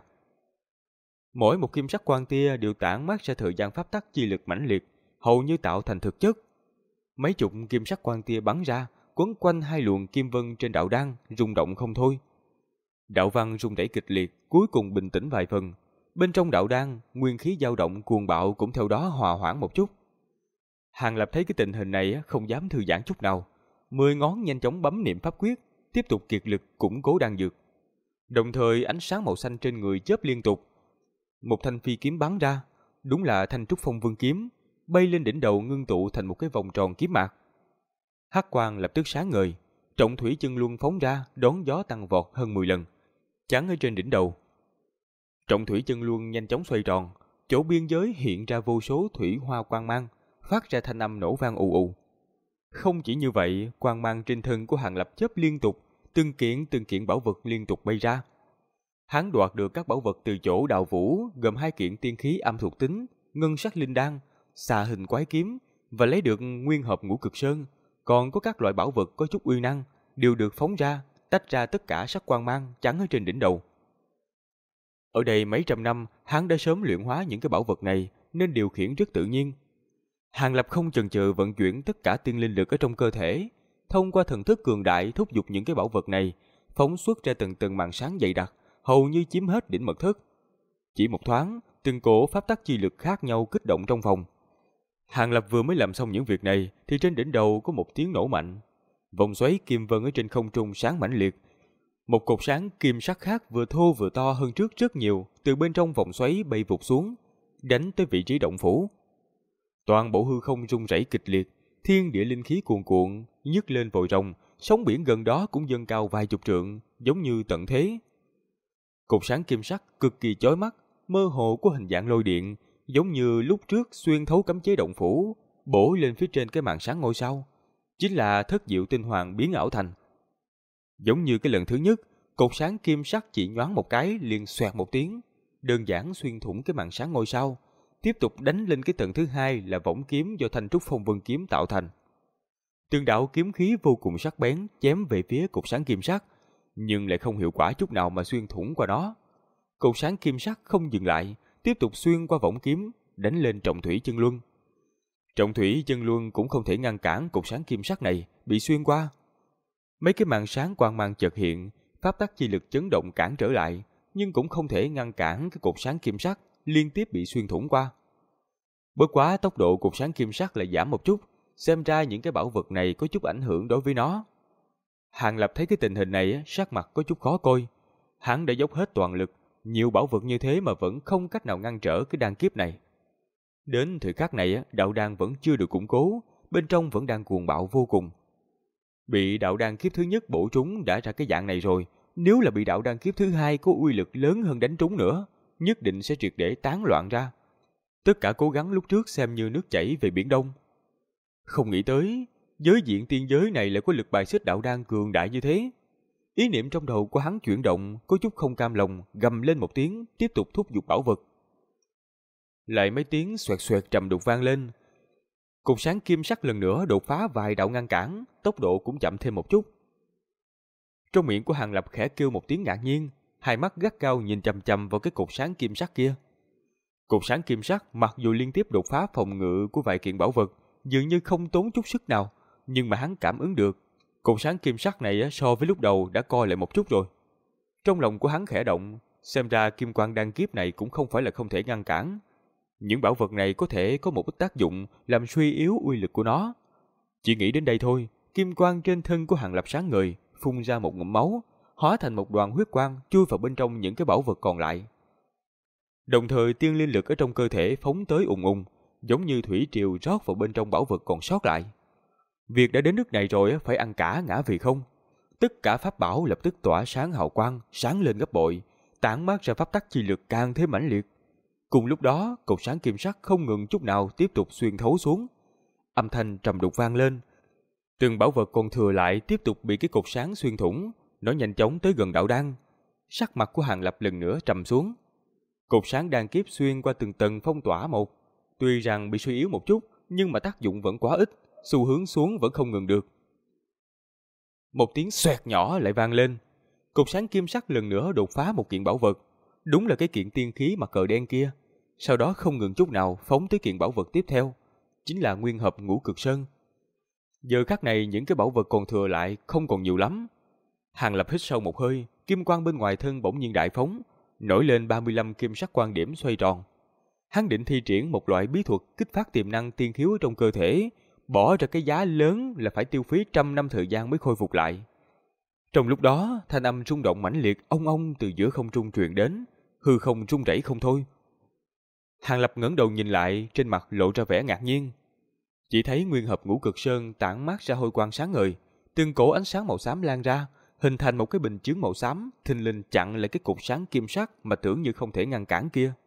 Mỗi một kim sắc quang tia đều tản mát ra thời gian pháp tắc chi lực mãnh liệt, hầu như tạo thành thực chất. Mấy chục kim sắc quang tia bắn ra, quấn quanh hai luồng kim vân trên đạo đan, rung động không thôi. Đạo văn rung rẩy kịch liệt, cuối cùng bình tĩnh vài phần. Bên trong đạo đan, nguyên khí dao động cuồng bạo cũng theo đó hòa hoãn một chút. Hàng Lập thấy cái tình hình này không dám thư giãn chút nào, 10 ngón nhanh chóng bấm niệm pháp quyết, tiếp tục kiệt lực củng cố đan dược. Đồng thời ánh sáng màu xanh trên người chớp liên tục. Một thanh phi kiếm bắn ra, đúng là thanh trúc phong vương kiếm, bay lên đỉnh đầu ngưng tụ thành một cái vòng tròn kiếm mạc. Hắc quang lập tức sáng ngời, trọng thủy chân luân phóng ra đón gió tăng vọt hơn 10 lần, chắn ở trên đỉnh đầu. Trọng thủy chân luân nhanh chóng xoay tròn, chỗ biên giới hiện ra vô số thủy hoa quang mang, phát ra thanh âm nổ vang ù ù. Không chỉ như vậy, quang mang trên thân của Hàng Lập chớp liên tục, từng kiện bảo vật liên tục bay ra. Hắn đoạt được các bảo vật từ chỗ Đào Vũ, gồm 2 kiện tiên khí âm thuộc tính, ngân sắc linh đan, xà hình quái kiếm và lấy được nguyên hợp ngũ cực sơn. Còn có các loại bảo vật có chút uy năng đều được phóng ra, tách ra tất cả sắc quang mang chắn ở trên đỉnh đầu. Ở đây mấy trăm năm, hắn đã sớm luyện hóa những cái bảo vật này nên điều khiển rất tự nhiên. Hàng Lập không chần chừ vận chuyển tất cả tiên linh lực ở trong cơ thể, thông qua thần thức cường đại thúc giục những cái bảo vật này, phóng xuất ra từng từng màn sáng dày đặc, hầu như chiếm hết đỉnh mật thất. Chỉ một thoáng, từng cổ pháp tắc chi lực khác nhau kích động trong phòng. Hàng Lập vừa mới làm xong những việc này thì trên đỉnh đầu có một tiếng nổ mạnh. Vòng xoáy kim vân ở trên không trung sáng mãnh liệt. Một cột sáng kim sắc khác vừa thô vừa to hơn trước rất nhiều từ bên trong vòng xoáy bay vụt xuống, đánh tới vị trí động phủ. Toàn bộ hư không rung rẩy kịch liệt, thiên địa linh khí cuồn cuộn, nhấc lên vòi rồng, sóng biển gần đó cũng dâng cao vài chục trượng, giống như tận thế. Cột sáng kim sắc cực kỳ chói mắt, mơ hồ có hình dạng lôi điện, giống như lúc trước xuyên thấu cấm chế động phủ, bổ lên phía trên cái màn sáng ngôi sao, chính là thất diệu tinh hoàng biến ảo thành. Giống như cái lần thứ nhất, cột sáng kim sắc chỉ nhoáng một cái liền xoẹt một tiếng, đơn giản xuyên thủng cái màn sáng ngôi sao, tiếp tục đánh lên cái tầng thứ hai là võng kiếm do thanh trúc phong vân kiếm tạo thành. Từng đạo kiếm khí vô cùng sắc bén chém về phía cột sáng kim sắc, nhưng lại không hiệu quả chút nào mà xuyên thủng qua nó. Cột sáng kim sắc không dừng lại, tiếp tục xuyên qua võng kiếm, đánh lên trọng thủy chân luân. Trọng thủy chân luân cũng không thể ngăn cản cột sáng kim sắc này bị xuyên qua. Mấy cái màn sáng quang mang chợt hiện, pháp tắc chi lực chấn động cản trở lại, nhưng cũng không thể ngăn cản cái cột sáng kim sắc liên tiếp bị xuyên thủng qua. Bất quá tốc độ cột sáng kim sắc lại giảm một chút, xem ra những cái bảo vật này có chút ảnh hưởng đối với nó. Hàng Lập thấy cái tình hình này, sắc mặt có chút khó coi. Hắn đã dốc hết toàn lực, nhiều bảo vật như thế mà vẫn không cách nào ngăn trở cái đan kiếp này. Đến thời khắc này, đạo đan vẫn chưa được củng cố, bên trong vẫn đang cuồng bạo vô cùng. Bị đạo đan kiếp thứ nhất bổ trúng đã ra cái dạng này rồi, nếu là bị đạo đan kiếp thứ hai có uy lực lớn hơn đánh trúng nữa, nhất định sẽ triệt để tán loạn ra. Tất cả cố gắng lúc trước xem như nước chảy về biển Đông. Không nghĩ tới, giới diện tiên giới này lại có lực bài xích đạo đan cường đại như thế. Ý niệm trong đầu của hắn chuyển động, có chút không cam lòng, gầm lên một tiếng, tiếp tục thúc giục bảo vật. Lại mấy tiếng xoẹt xoẹt trầm đục vang lên. Cột sáng kim sắc lần nữa đột phá vài đạo ngăn cản, tốc độ cũng chậm thêm một chút. Trong miệng của Hàng Lập khẽ kêu một tiếng ngạc nhiên, hai mắt gắt gao nhìn chằm chằm vào cái cột sáng kim sắc kia. Cột sáng kim sắc mặc dù liên tiếp đột phá phòng ngự của vài kiện bảo vật, dường như không tốn chút sức nào, nhưng mà hắn cảm ứng được, cột sáng kim sắc này so với lúc đầu đã co lại một chút rồi. Trong lòng của hắn khẽ động, xem ra kim quang đan kiếp này cũng không phải là không thể ngăn cản. Những bảo vật này có thể có một ít tác dụng làm suy yếu uy lực của nó. Chỉ nghĩ đến đây thôi, kim quang trên thân của Hàng Lập sáng ngời, phun ra một ngụm máu, hóa thành một đoàn huyết quang chui vào bên trong những cái bảo vật còn lại. Đồng thời tiên linh lực ở trong cơ thể phóng tới ùng ùng, giống như thủy triều rót vào bên trong bảo vật còn sót lại. Việc đã đến nước này rồi phải ăn cả ngã vì không. Tất cả pháp bảo lập tức tỏa sáng hào quang, sáng lên gấp bội, tản mát ra pháp tắc chi lực càng thêm mãnh liệt. Cùng lúc đó, cột sáng kim sắc không ngừng chút nào tiếp tục xuyên thấu xuống. Âm thanh trầm đục vang lên. Từng bảo vật còn thừa lại tiếp tục bị cái cột sáng xuyên thủng, nó nhanh chóng tới gần đạo đan. Sắc mặt của Hàng Lập lần nữa trầm xuống. Cột sáng đan kiếp xuyên qua từng tầng phong tỏa một. Tuy rằng bị suy yếu một chút, nhưng mà tác dụng vẫn quá ít, xu hướng xuống vẫn không ngừng được. Một tiếng xoẹt nhỏ lại vang lên. Cột sáng kim sắc lần nữa đột phá một kiện bảo vật. Đúng là cái kiện tiên khí mặt cờ đen kia. Sau đó không ngừng chút nào phóng tới kiện bảo vật tiếp theo, chính là nguyên hợp ngũ cực sơn. Giờ khắc này những cái bảo vật còn thừa lại không còn nhiều lắm. Hàng Lập hít sâu một hơi, kim quang bên ngoài thân bỗng nhiên đại phóng, nổi lên 35 kim sắc quang điểm xoay tròn. Hắn định thi triển một loại bí thuật kích phát tiềm năng tiên khiếu ở trong cơ thể, bỏ ra cái giá lớn là phải tiêu phí 100 năm thời gian mới khôi phục lại. Trong lúc đó, thanh âm rung động mãnh liệt ong ong từ giữa không trung truyền đến, hư không rung rẩy không thôi. Hàng Lập ngẩng đầu nhìn lại, trên mặt lộ ra vẻ ngạc nhiên. Chỉ thấy nguyên hợp ngũ cực sơn tản mát ra hôi quang sáng ngời, từng cổ ánh sáng màu xám lan ra, hình thành một cái bình chướng màu xám, thình lình chặn lại cái cột sáng kim sắc mà tưởng như không thể ngăn cản kia.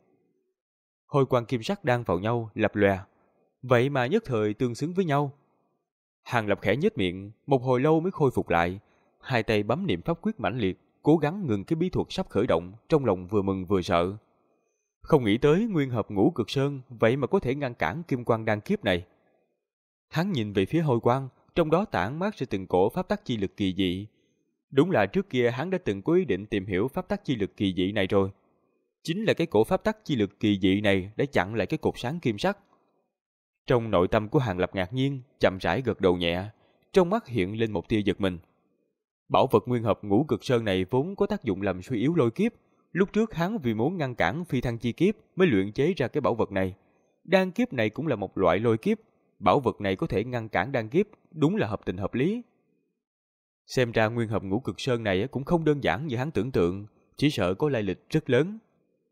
Hôi quang kim sắc đan vào nhau, lập lòe, vậy mà nhất thời tương xứng với nhau. Hàng Lập khẽ nhếch miệng, một hồi lâu mới khôi phục lại, hai tay bấm niệm pháp quyết mãnh liệt, cố gắng ngừng cái bí thuật sắp khởi động, trong lòng vừa mừng vừa sợ. Không nghĩ tới nguyên hợp ngũ cực sơn vậy mà có thể ngăn cản kim quang đan kiếp này. Hắn nhìn về phía hôi quang, trong đó tản mát ra từng cổ pháp tắc chi lực kỳ dị. Đúng là trước kia hắn đã từng có ý định tìm hiểu pháp tắc chi lực kỳ dị này rồi. Chính là cái cổ pháp tắc chi lực kỳ dị này đã chặn lại cái cột sáng kim sắc. Trong nội tâm của Hàng Lập ngạc nhiên, chậm rãi gật đầu nhẹ, trong mắt hiện lên một tia giật mình. Bảo vật nguyên hợp ngũ cực sơn này vốn có tác dụng làm suy yếu lôi kiếp. Lúc trước hắn vì muốn ngăn cản phi thăng chi kiếp mới luyện chế ra cái bảo vật này. Đan kiếp này cũng là một loại lôi kiếp, bảo vật này có thể ngăn cản đan kiếp, đúng là hợp tình hợp lý. Xem ra nguyên hợp ngũ cực sơn này cũng không đơn giản như hắn tưởng tượng, chỉ sợ có lai lịch rất lớn.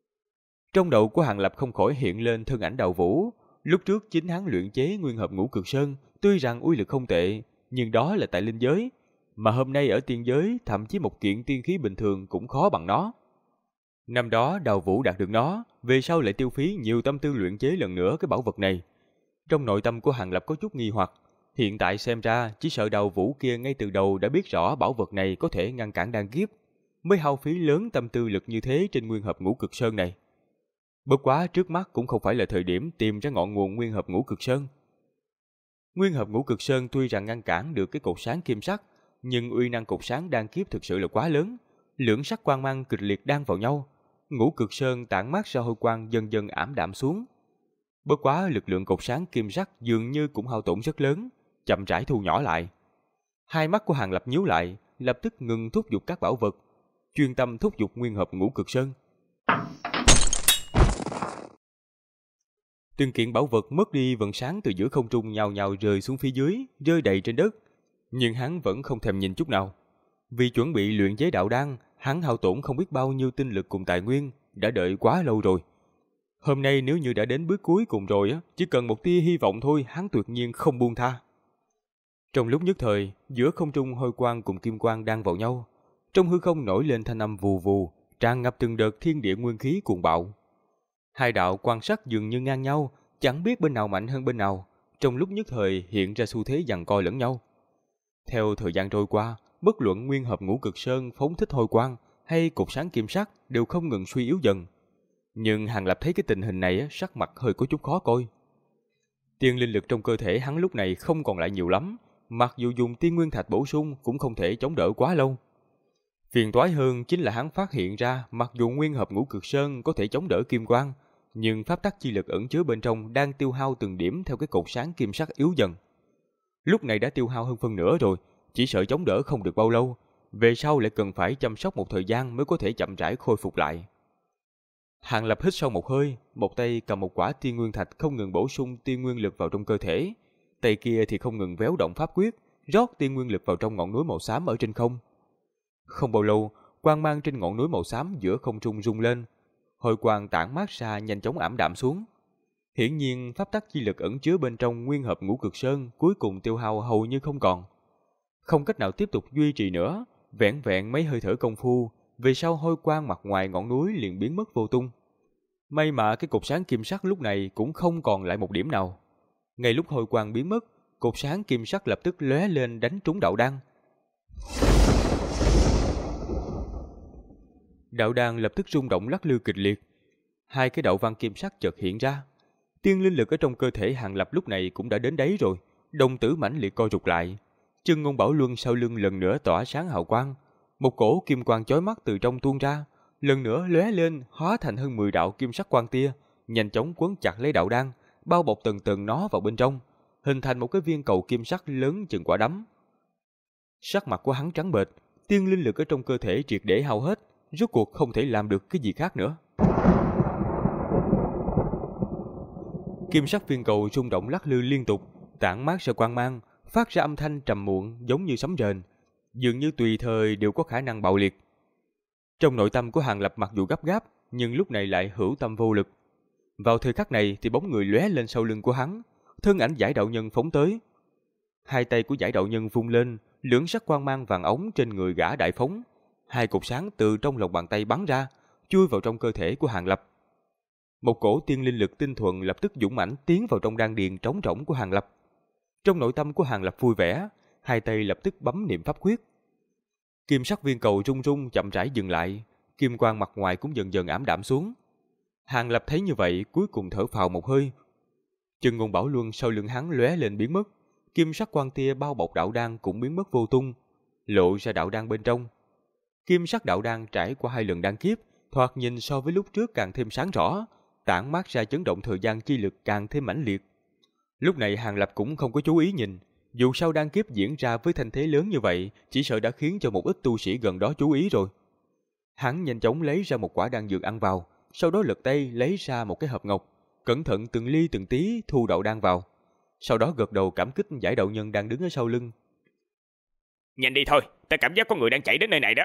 Trong đầu của Hàng Lập không khỏi hiện lên thân ảnh Đào Vũ. Lúc trước chính hắn luyện chế nguyên hợp ngũ cực sơn, tuy rằng uy lực không tệ, nhưng đó là tại linh giới, mà hôm nay ở tiên giới thậm chí một kiện tiên khí bình thường cũng khó bằng nó. Năm đó Đào Vũ đạt được nó, về sau lại tiêu phí nhiều tâm tư luyện chế lần nữa cái bảo vật này. Trong nội tâm của Hàng Lập có chút nghi hoặc, hiện tại xem ra chỉ sợ Đào Vũ kia ngay từ đầu đã biết rõ bảo vật này có thể ngăn cản đan kiếp, mới hao phí lớn tâm tư lực như thế trên nguyên hợp ngũ cực sơn này. Bất quá trước mắt cũng không phải là thời điểm tìm ra ngọn nguồn nguyên hợp ngũ cực sơn. Nguyên hợp ngũ cực sơn tuy rằng ngăn cản được cái cột sáng kim sắc, nhưng uy năng cột sáng đan kiếp thực sự là quá lớn, lưỡng sắc quang mang kịch liệt đan vào nhau, ngũ cực sơn tản mát ra hôi quang dần dần ảm đạm xuống. Bất quá lực lượng cột sáng kim sắc dường như cũng hao tổn rất lớn, chậm rãi thu nhỏ lại. Hai mắt của Hàng Lập nhíu lại, lập tức ngừng thúc giục các bảo vật, chuyên tâm thúc giục nguyên hợp ngũ cực sơn. Từng kiện bảo vật mất đi vầng sáng từ giữa không trung nhào nhào rơi xuống phía dưới, rơi đầy trên đất, nhưng hắn vẫn không thèm nhìn chút nào. Vì chuẩn bị luyện chế đạo đan, hắn hao tổn không biết bao nhiêu tinh lực cùng tài nguyên, đã đợi quá lâu rồi. Hôm nay nếu như đã đến bước cuối cùng rồi, chỉ cần một tia hy vọng thôi, hắn tuyệt nhiên không buông tha. Trong lúc nhất thời, giữa không trung hôi quang cùng kim quang đan vào nhau, trong hư không nổi lên thanh âm vù vù, tràn ngập từng đợt thiên địa nguyên khí cuồng bạo. Hai đạo quan sắc dường như ngang nhau, chẳng biết bên nào mạnh hơn bên nào, trong lúc nhất thời hiện ra xu thế giằng co lẫn nhau. Theo thời gian trôi qua, bất luận nguyên hợp ngũ cực sơn phóng thích hôi quang hay cột sáng kim sắc đều không ngừng suy yếu dần. Nhưng Hàng Lập thấy cái tình hình này sắc mặt hơi có chút khó coi. Tiên linh lực trong cơ thể hắn lúc này không còn lại nhiều lắm, mặc dù dùng tiên nguyên thạch bổ sung cũng không thể chống đỡ quá lâu. Phiền toái hơn chính là hắn phát hiện ra mặc dù nguyên hợp ngũ cực sơn có thể chống đỡ kim quang, nhưng pháp tắc chi lực ẩn chứa bên trong đang tiêu hao từng điểm theo cái cột sáng kim sắc yếu dần. Lúc này đã tiêu hao hơn phân nửa rồi, chỉ sợ chống đỡ không được bao lâu, về sau lại cần phải chăm sóc một thời gian mới có thể chậm rãi khôi phục lại. Hàng Lập hít sâu một hơi, một tay cầm một quả tiên nguyên thạch không ngừng bổ sung tiên nguyên lực vào trong cơ thể, tay kia thì không ngừng véo động pháp quyết, rót tiên nguyên lực vào trong ngọn núi màu xám ở trên không. Không bao lâu, quang mang trên ngọn núi màu xám giữa không trung rung lên, hồi quang tản mát ra nhanh chóng ảm đạm xuống. Hiển nhiên, pháp tắc chi lực ẩn chứa bên trong nguyên hợp ngũ cực sơn cuối cùng tiêu hao hầu như không còn. Không cách nào tiếp tục duy trì nữa, vẹn vẹn mấy hơi thở công phu, về sau hôi quang mặt ngoài ngọn núi liền biến mất vô tung. May mà cái cột sáng kim sắc lúc này cũng không còn lại một điểm nào. Ngay lúc hôi quang biến mất, cột sáng kim sắc lập tức lóe lên đánh trúng đạo đan. Đạo đan lập tức rung động lắc lư kịch liệt. Hai cái đạo văn kim sắc chợt hiện ra. Tiên linh lực ở trong cơ thể Hàng Lập lúc này cũng đã đến đấy rồi, đồng tử mãnh liệt co rụt lại. Chân ngôn bảo luân sau lưng lần nữa tỏa sáng hào quang, một cổ kim quang chói mắt từ trong tuôn ra, lần nữa lóe lên hóa thành hơn 10 đạo kim sắc quang tia, nhanh chóng quấn chặt lấy đạo đan, bao bọc từng từng nó vào bên trong, hình thành một cái viên cầu kim sắc lớn chừng quả đấm. Sắc mặt của hắn trắng bệch, tiên linh lực ở trong cơ thể triệt để hao hết, rốt cuộc không thể làm được cái gì khác nữa. Kim sắc viên cầu rung động lắc lư liên tục, tản mát ra quang mang, phát ra âm thanh trầm muộn giống như sấm rền, dường như tùy thời đều có khả năng bạo liệt. Trong nội tâm của Hàng Lập mặc dù gấp gáp, nhưng lúc này lại hữu tâm vô lực. Vào thời khắc này thì bóng người lóe lên sau lưng của hắn, thân ảnh Giải Đạo Nhân phóng tới. Hai tay của Giải Đạo Nhân vung lên, lưỡng sắc quang mang vàng ống trên người gã đại phóng, hai cột sáng từ trong lòng bàn tay bắn ra, chui vào trong cơ thể của Hàng Lập. Một cổ tiên linh lực tinh thuần lập tức dũng mãnh tiến vào trong đan điền trống rỗng của Hàng Lập. Trong nội tâm của Hàng Lập vui vẻ, hai tay lập tức bấm niệm pháp quyết. Kim sắc viên cầu rung rung chậm rãi dừng lại, kim quang mặt ngoài cũng dần dần ảm đạm xuống. Hàng Lập thấy như vậy, cuối cùng thở phào một hơi. Chân ngôn bảo luân sau lưng hắn lóe lên biến mất, kim sắc quang tia bao bọc đạo đan cũng biến mất vô tung, lộ ra đạo đan bên trong. Kim sắc đạo đan trải qua 2 lần đan kiếp, thoạt nhìn so với lúc trước càng thêm sáng rõ, tản mát ra chấn động thời gian chi lực càng thêm mãnh liệt. Lúc này Hàng Lập cũng không có chú ý nhìn, dù sao đan kiếp diễn ra với thanh thế lớn như vậy, chỉ sợ đã khiến cho một ít tu sĩ gần đó chú ý rồi. Hắn nhanh chóng lấy ra một quả đan dược ăn vào, sau đó lật tay lấy ra một cái hộp ngọc, cẩn thận từng ly từng tí thu đạo đan vào. Sau đó gật đầu cảm kích Giải Đạo Nhân đang đứng ở sau lưng. Nhanh đi thôi, ta cảm giác có người đang chạy đến nơi này đó.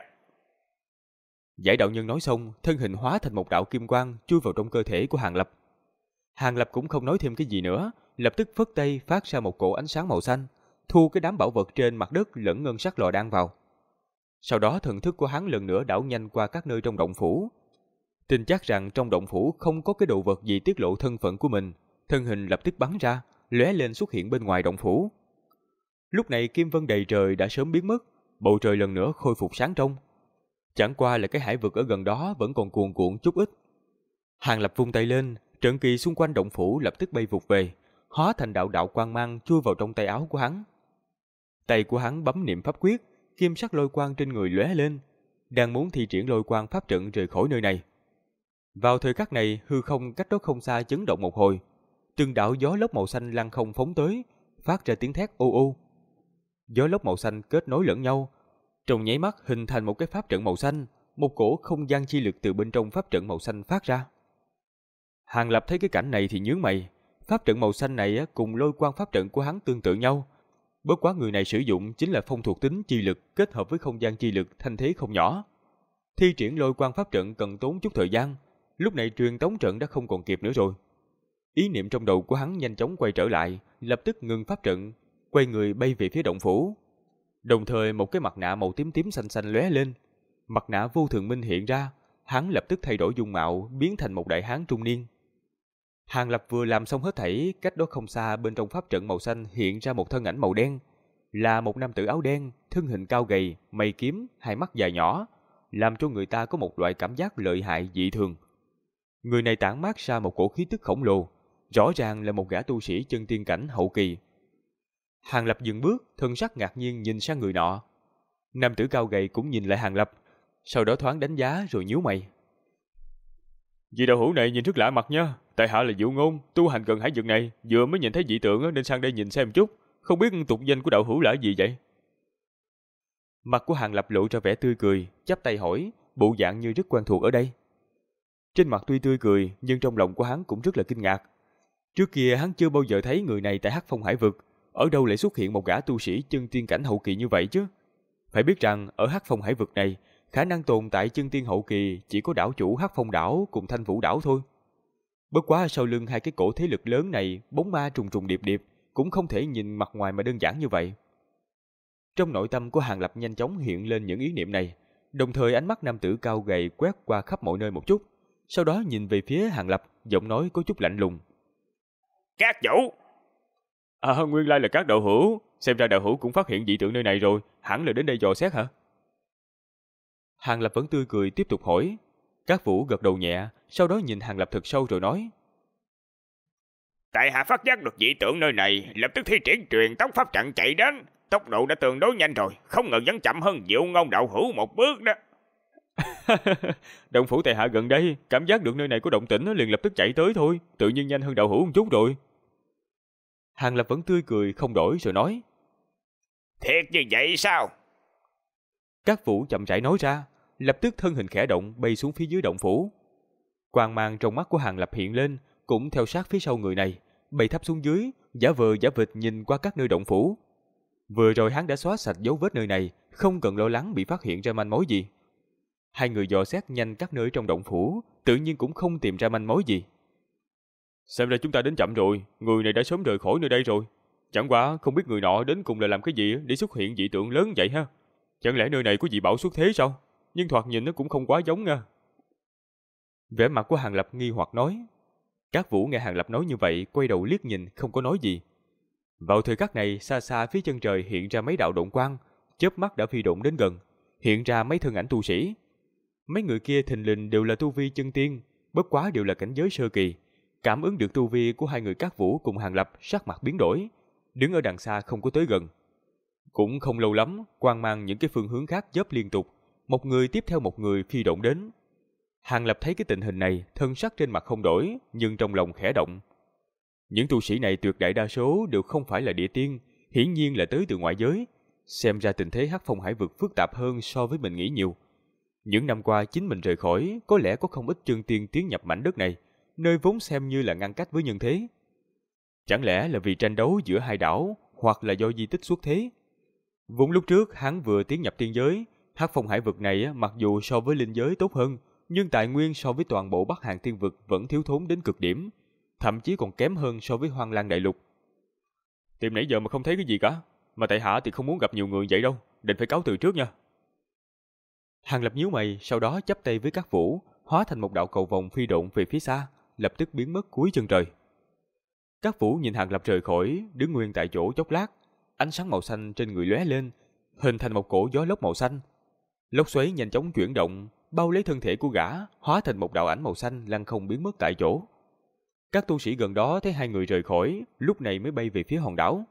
Giải Đạo Nhân nói xong, thân hình hóa thành một đạo kim quang chui vào trong cơ thể của Hàng Lập. Hàng Lập cũng không nói thêm cái gì nữa, lập tức phất tay phát ra một cổ ánh sáng màu xanh, thu cái đám bảo vật trên mặt đất lẫn ngân sắc lò đan vào. Sau đó thần thức của hắn lần nữa đảo nhanh qua các nơi trong động phủ. Tin chắc rằng trong động phủ không có cái đồ vật gì tiết lộ thân phận của mình, thân hình lập tức bắn ra, lóe lên xuất hiện bên ngoài động phủ. Lúc này kim vân đầy trời đã sớm biến mất, bầu trời lần nữa khôi phục sáng trong. Chẳng qua là cái hải vực ở gần đó vẫn còn cuồn cuộn chút ít. Hàng Lập vung tay lên, trận kỳ xung quanh động phủ lập tức bay vụt về, hóa thành đạo đạo quang mang chui vào trong tay áo của hắn. Tay của hắn bấm niệm pháp quyết, kim sắc lôi quang trên người lóe lên, đang muốn thi triển lôi quang pháp trận rời khỏi nơi này. Vào thời khắc này, hư không cách đó không xa chấn động một hồi, từng đạo gió lốc màu xanh lăng không phóng tới, phát ra tiếng thét ô ô. Gió lốc màu xanh kết nối lẫn nhau, trong nháy mắt hình thành một cái pháp trận màu xanh, một cổ không gian chi lực từ bên trong pháp trận màu xanh phát ra. Hàng Lập thấy cái cảnh này thì nhướng mày, pháp trận màu xanh này cùng lôi quang pháp trận của hắn tương tự nhau. Bất quá người này sử dụng chính là phong thuộc tính chi lực kết hợp với không gian chi lực thanh thế không nhỏ. Thi triển lôi quang pháp trận cần tốn chút thời gian, lúc này truyền tống trận đã không còn kịp nữa rồi. Ý niệm trong đầu của hắn nhanh chóng quay trở lại, lập tức ngừng pháp trận, quay người bay về phía động phủ. Đồng thời một cái mặt nạ màu tím tím xanh xanh lóe lên, mặt nạ vô thường minh hiện ra, hắn lập tức thay đổi dung mạo, biến thành một đại hán trung niên. Hàng Lập vừa làm xong hết thảy, cách đó không xa bên trong pháp trận màu xanh hiện ra một thân ảnh màu đen, là một nam tử áo đen, thân hình cao gầy, mày kiếm, hai mắt dài nhỏ, làm cho người ta có một loại cảm giác lợi hại dị thường. Người này tản mát ra một cổ khí tức khổng lồ, rõ ràng là một gã tu sĩ chân tiên cảnh hậu kỳ. Hàng Lập dừng bước, thân sắc ngạc nhiên nhìn sang người nọ. Nam tử cao gầy cũng nhìn lại Hàng Lập, sau đó thoáng đánh giá rồi nhíu mày. Vị đạo hữu này nhìn rất lạ mặt nha. Tại hạ là Diệu Ngôn, tu hành gần hải vực này, vừa mới nhìn thấy dị tượng nên sang đây nhìn xem chút. Không biết tục danh của đạo hữu là gì vậy? Mặt của Hàng Lập lộ ra vẻ tươi cười, chắp tay hỏi, bộ dạng như rất quen thuộc ở đây. Trên mặt tuy tươi cười, nhưng trong lòng của hắn cũng rất là kinh ngạc. Trước kia hắn chưa bao giờ thấy người này tại Hắc Phong Hải vực, ở đâu lại xuất hiện một gã tu sĩ chân tiên cảnh hậu kỳ như vậy chứ? Phải biết rằng ở Hắc Phong Hải vực này, khả năng tồn tại chân tiên hậu kỳ chỉ có đảo chủ Hắc Phong đảo cùng Thanh Vũ đảo thôi. Bất quá sau lưng hai cái cổ thế lực lớn này, bóng ma trùng trùng điệp điệp, cũng không thể nhìn mặt ngoài mà đơn giản như vậy. Trong nội tâm của Hàng Lập nhanh chóng hiện lên những ý niệm này, đồng thời ánh mắt nam tử cao gầy quét qua khắp mọi nơi một chút, sau đó nhìn về phía Hàng Lập, giọng nói có chút lạnh lùng. Các chủ! Nguyên lai là các đạo hữu, xem ra đạo hữu cũng phát hiện dị tượng nơi này rồi, hẳn là đến đây dò xét hả? Hàng Lập vẫn tươi cười tiếp tục hỏi. Các Vũ gật đầu nhẹ, sau đó nhìn Hàng Lập thật sâu rồi nói. Tại hạ phát giác được dị tượng nơi này, lập tức thi triển truyền tống pháp trận chạy đến. Tốc độ đã tương đối nhanh rồi, không ngờ vẫn chậm hơn Diệu Ngôn đạo hữu một bước đó. Động phủ tại hạ gần đây, cảm giác được nơi này có động tĩnh liền lập tức chạy tới thôi, tự nhiên nhanh hơn đạo hữu một chút rồi. Hàng Lập vẫn tươi cười không đổi rồi nói. Thiệt như vậy sao? Các Vũ chậm rãi nói ra, lập tức thân hình khẽ động bay xuống phía dưới động phủ. Quang mang trong mắt của Hàng Lập hiện lên, cũng theo sát phía sau người này, bay thấp xuống dưới, giả vờ giả vịt nhìn qua các nơi động phủ. Vừa rồi hắn đã xóa sạch dấu vết nơi này, không cần lo lắng bị phát hiện ra manh mối gì. Hai người dò xét nhanh các nơi trong động phủ, tự nhiên cũng không tìm ra manh mối gì. Xem ra chúng ta đến chậm rồi, người này đã sớm rời khỏi nơi đây rồi. Chẳng qua không biết người nọ đến cùng là làm cái gì để xuất hiện dị tượng lớn vậy ha? Chẳng lẽ nơi này có dị bảo xuất thế sao? Nhưng thoạt nhìn nó cũng không quá giống nha. Vẻ mặt của Hàng Lập nghi hoặc nói. Các Vũ nghe Hàng Lập nói như vậy, quay đầu liếc nhìn, không có nói gì. Vào thời khắc này, xa xa phía chân trời hiện ra mấy đạo động quang, chớp mắt đã phi độn đến gần, hiện ra mấy thân ảnh tu sĩ. Mấy người kia thình lình đều là tu vi chân tiên, bất quá đều là cảnh giới sơ kỳ. Cảm ứng được tu vi của hai người Các Vũ cùng Hàng Lập, sắc mặt biến đổi, đứng ở đằng xa không có tới gần. Cũng không lâu lắm, quang mang những cái phương hướng khác chớp liên tục, một người tiếp theo một người phi độn đến. Hàng Lập thấy cái tình hình này, thân sắc trên mặt không đổi, nhưng trong lòng khẽ động. Những tu sĩ này tuyệt đại đa số đều không phải là địa tiên, hiển nhiên là tới từ ngoại giới. Xem ra tình thế Hắc Phong Hải vực phức tạp hơn so với mình nghĩ nhiều. Những năm qua chính mình rời khỏi, có lẽ có không ít chân tiên tiến nhập mảnh đất này, nơi vốn xem như là ngăn cách với nhân thế. Chẳng lẽ là vì tranh đấu giữa hai đảo, hoặc là do di tích xuất thế? Vốn lúc trước hắn vừa tiến nhập tiên giới, Hắc Phong Hải vực này mặc dù so với linh giới tốt hơn, nhưng tài nguyên so với toàn bộ Bắc Hàn Tiên vực vẫn thiếu thốn đến cực điểm, thậm chí còn kém hơn so với Hoang Lang Đại Lục. Tìm nãy giờ mà không thấy cái gì cả, mà tại hạ thì không muốn gặp nhiều người vậy đâu, định phải cáo từ trước nha. Hàng Lập nhíu mày, sau đó chắp tay với Các Vũ, hóa thành một đạo cầu vồng phi độn về phía xa, lập tức biến mất cuối chân trời. Các Vũ nhìn Hàng Lập rời khỏi, đứng nguyên tại chỗ chốc lát, ánh sáng màu xanh trên người lóe lên, hình thành một cổ gió lốc màu xanh. Lốc xoáy nhanh chóng chuyển động, bao lấy thân thể của gã, hóa thành một đạo ảnh màu xanh lăng không biến mất tại chỗ. Các tu sĩ gần đó thấy hai người rời khỏi, lúc này mới bay về phía hòn đảo.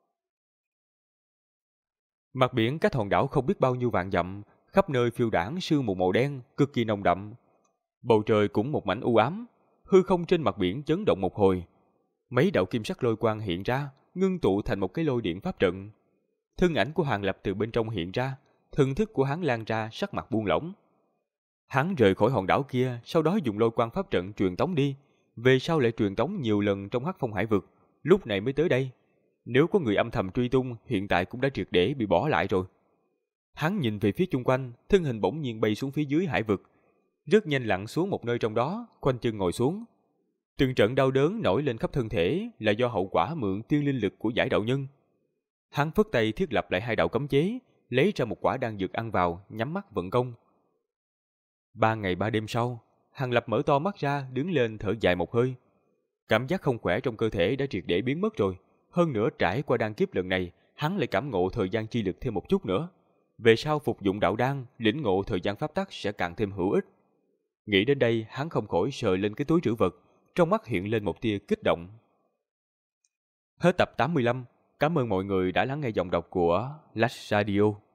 Mặt biển cách hòn đảo không biết bao nhiêu vạn dặm, khắp nơi phiêu đãng sương mù màu đen, cực kỳ nồng đậm. Bầu trời cũng một mảnh u ám, hư không trên mặt biển chấn động một hồi. Mấy đạo kim sắc lôi quang hiện ra, ngưng tụ thành một cái lôi điện pháp trận. Thân ảnh của Hàng Lập từ bên trong hiện ra, thần thức của hắn lan ra, sắc mặt buông lỏng. Hắn rời khỏi hòn đảo kia, sau đó dùng lôi quang pháp trận truyền tống đi, về sau lại truyền tống nhiều lần trong Hắc Phong Hải vực, lúc này mới tới đây. Nếu có người âm thầm truy tung, hiện tại cũng đã triệt để bị bỏ lại rồi. Hắn nhìn về phía chung quanh, thân hình bỗng nhiên bay xuống phía dưới hải vực, rất nhanh lặn xuống một nơi trong đó, khoanh chân ngồi xuống. Từng trận đau đớn nổi lên khắp thân thể là do hậu quả mượn tiên linh lực của giải đạo nhân. Hắn phất tay thiết lập lại hai đạo cấm chế, lấy ra một quả đan dược ăn vào, nhắm mắt vận công. 3 ngày 3 đêm sau, Hàng Lập mở to mắt ra, đứng lên thở dài một hơi. Cảm giác không khỏe trong cơ thể đã triệt để biến mất rồi. Hơn nữa trải qua đan kiếp lần này, hắn lại cảm ngộ thời gian chi lực thêm một chút nữa. Về sau phục dụng đạo đan, lĩnh ngộ thời gian pháp tắc sẽ càng thêm hữu ích. Nghĩ đến đây, hắn không khỏi sờ lên cái túi trữ vật, trong mắt hiện lên một tia kích động. Hết tập 85. Cảm ơn mọi người đã lắng nghe giọng đọc của Lash Radio.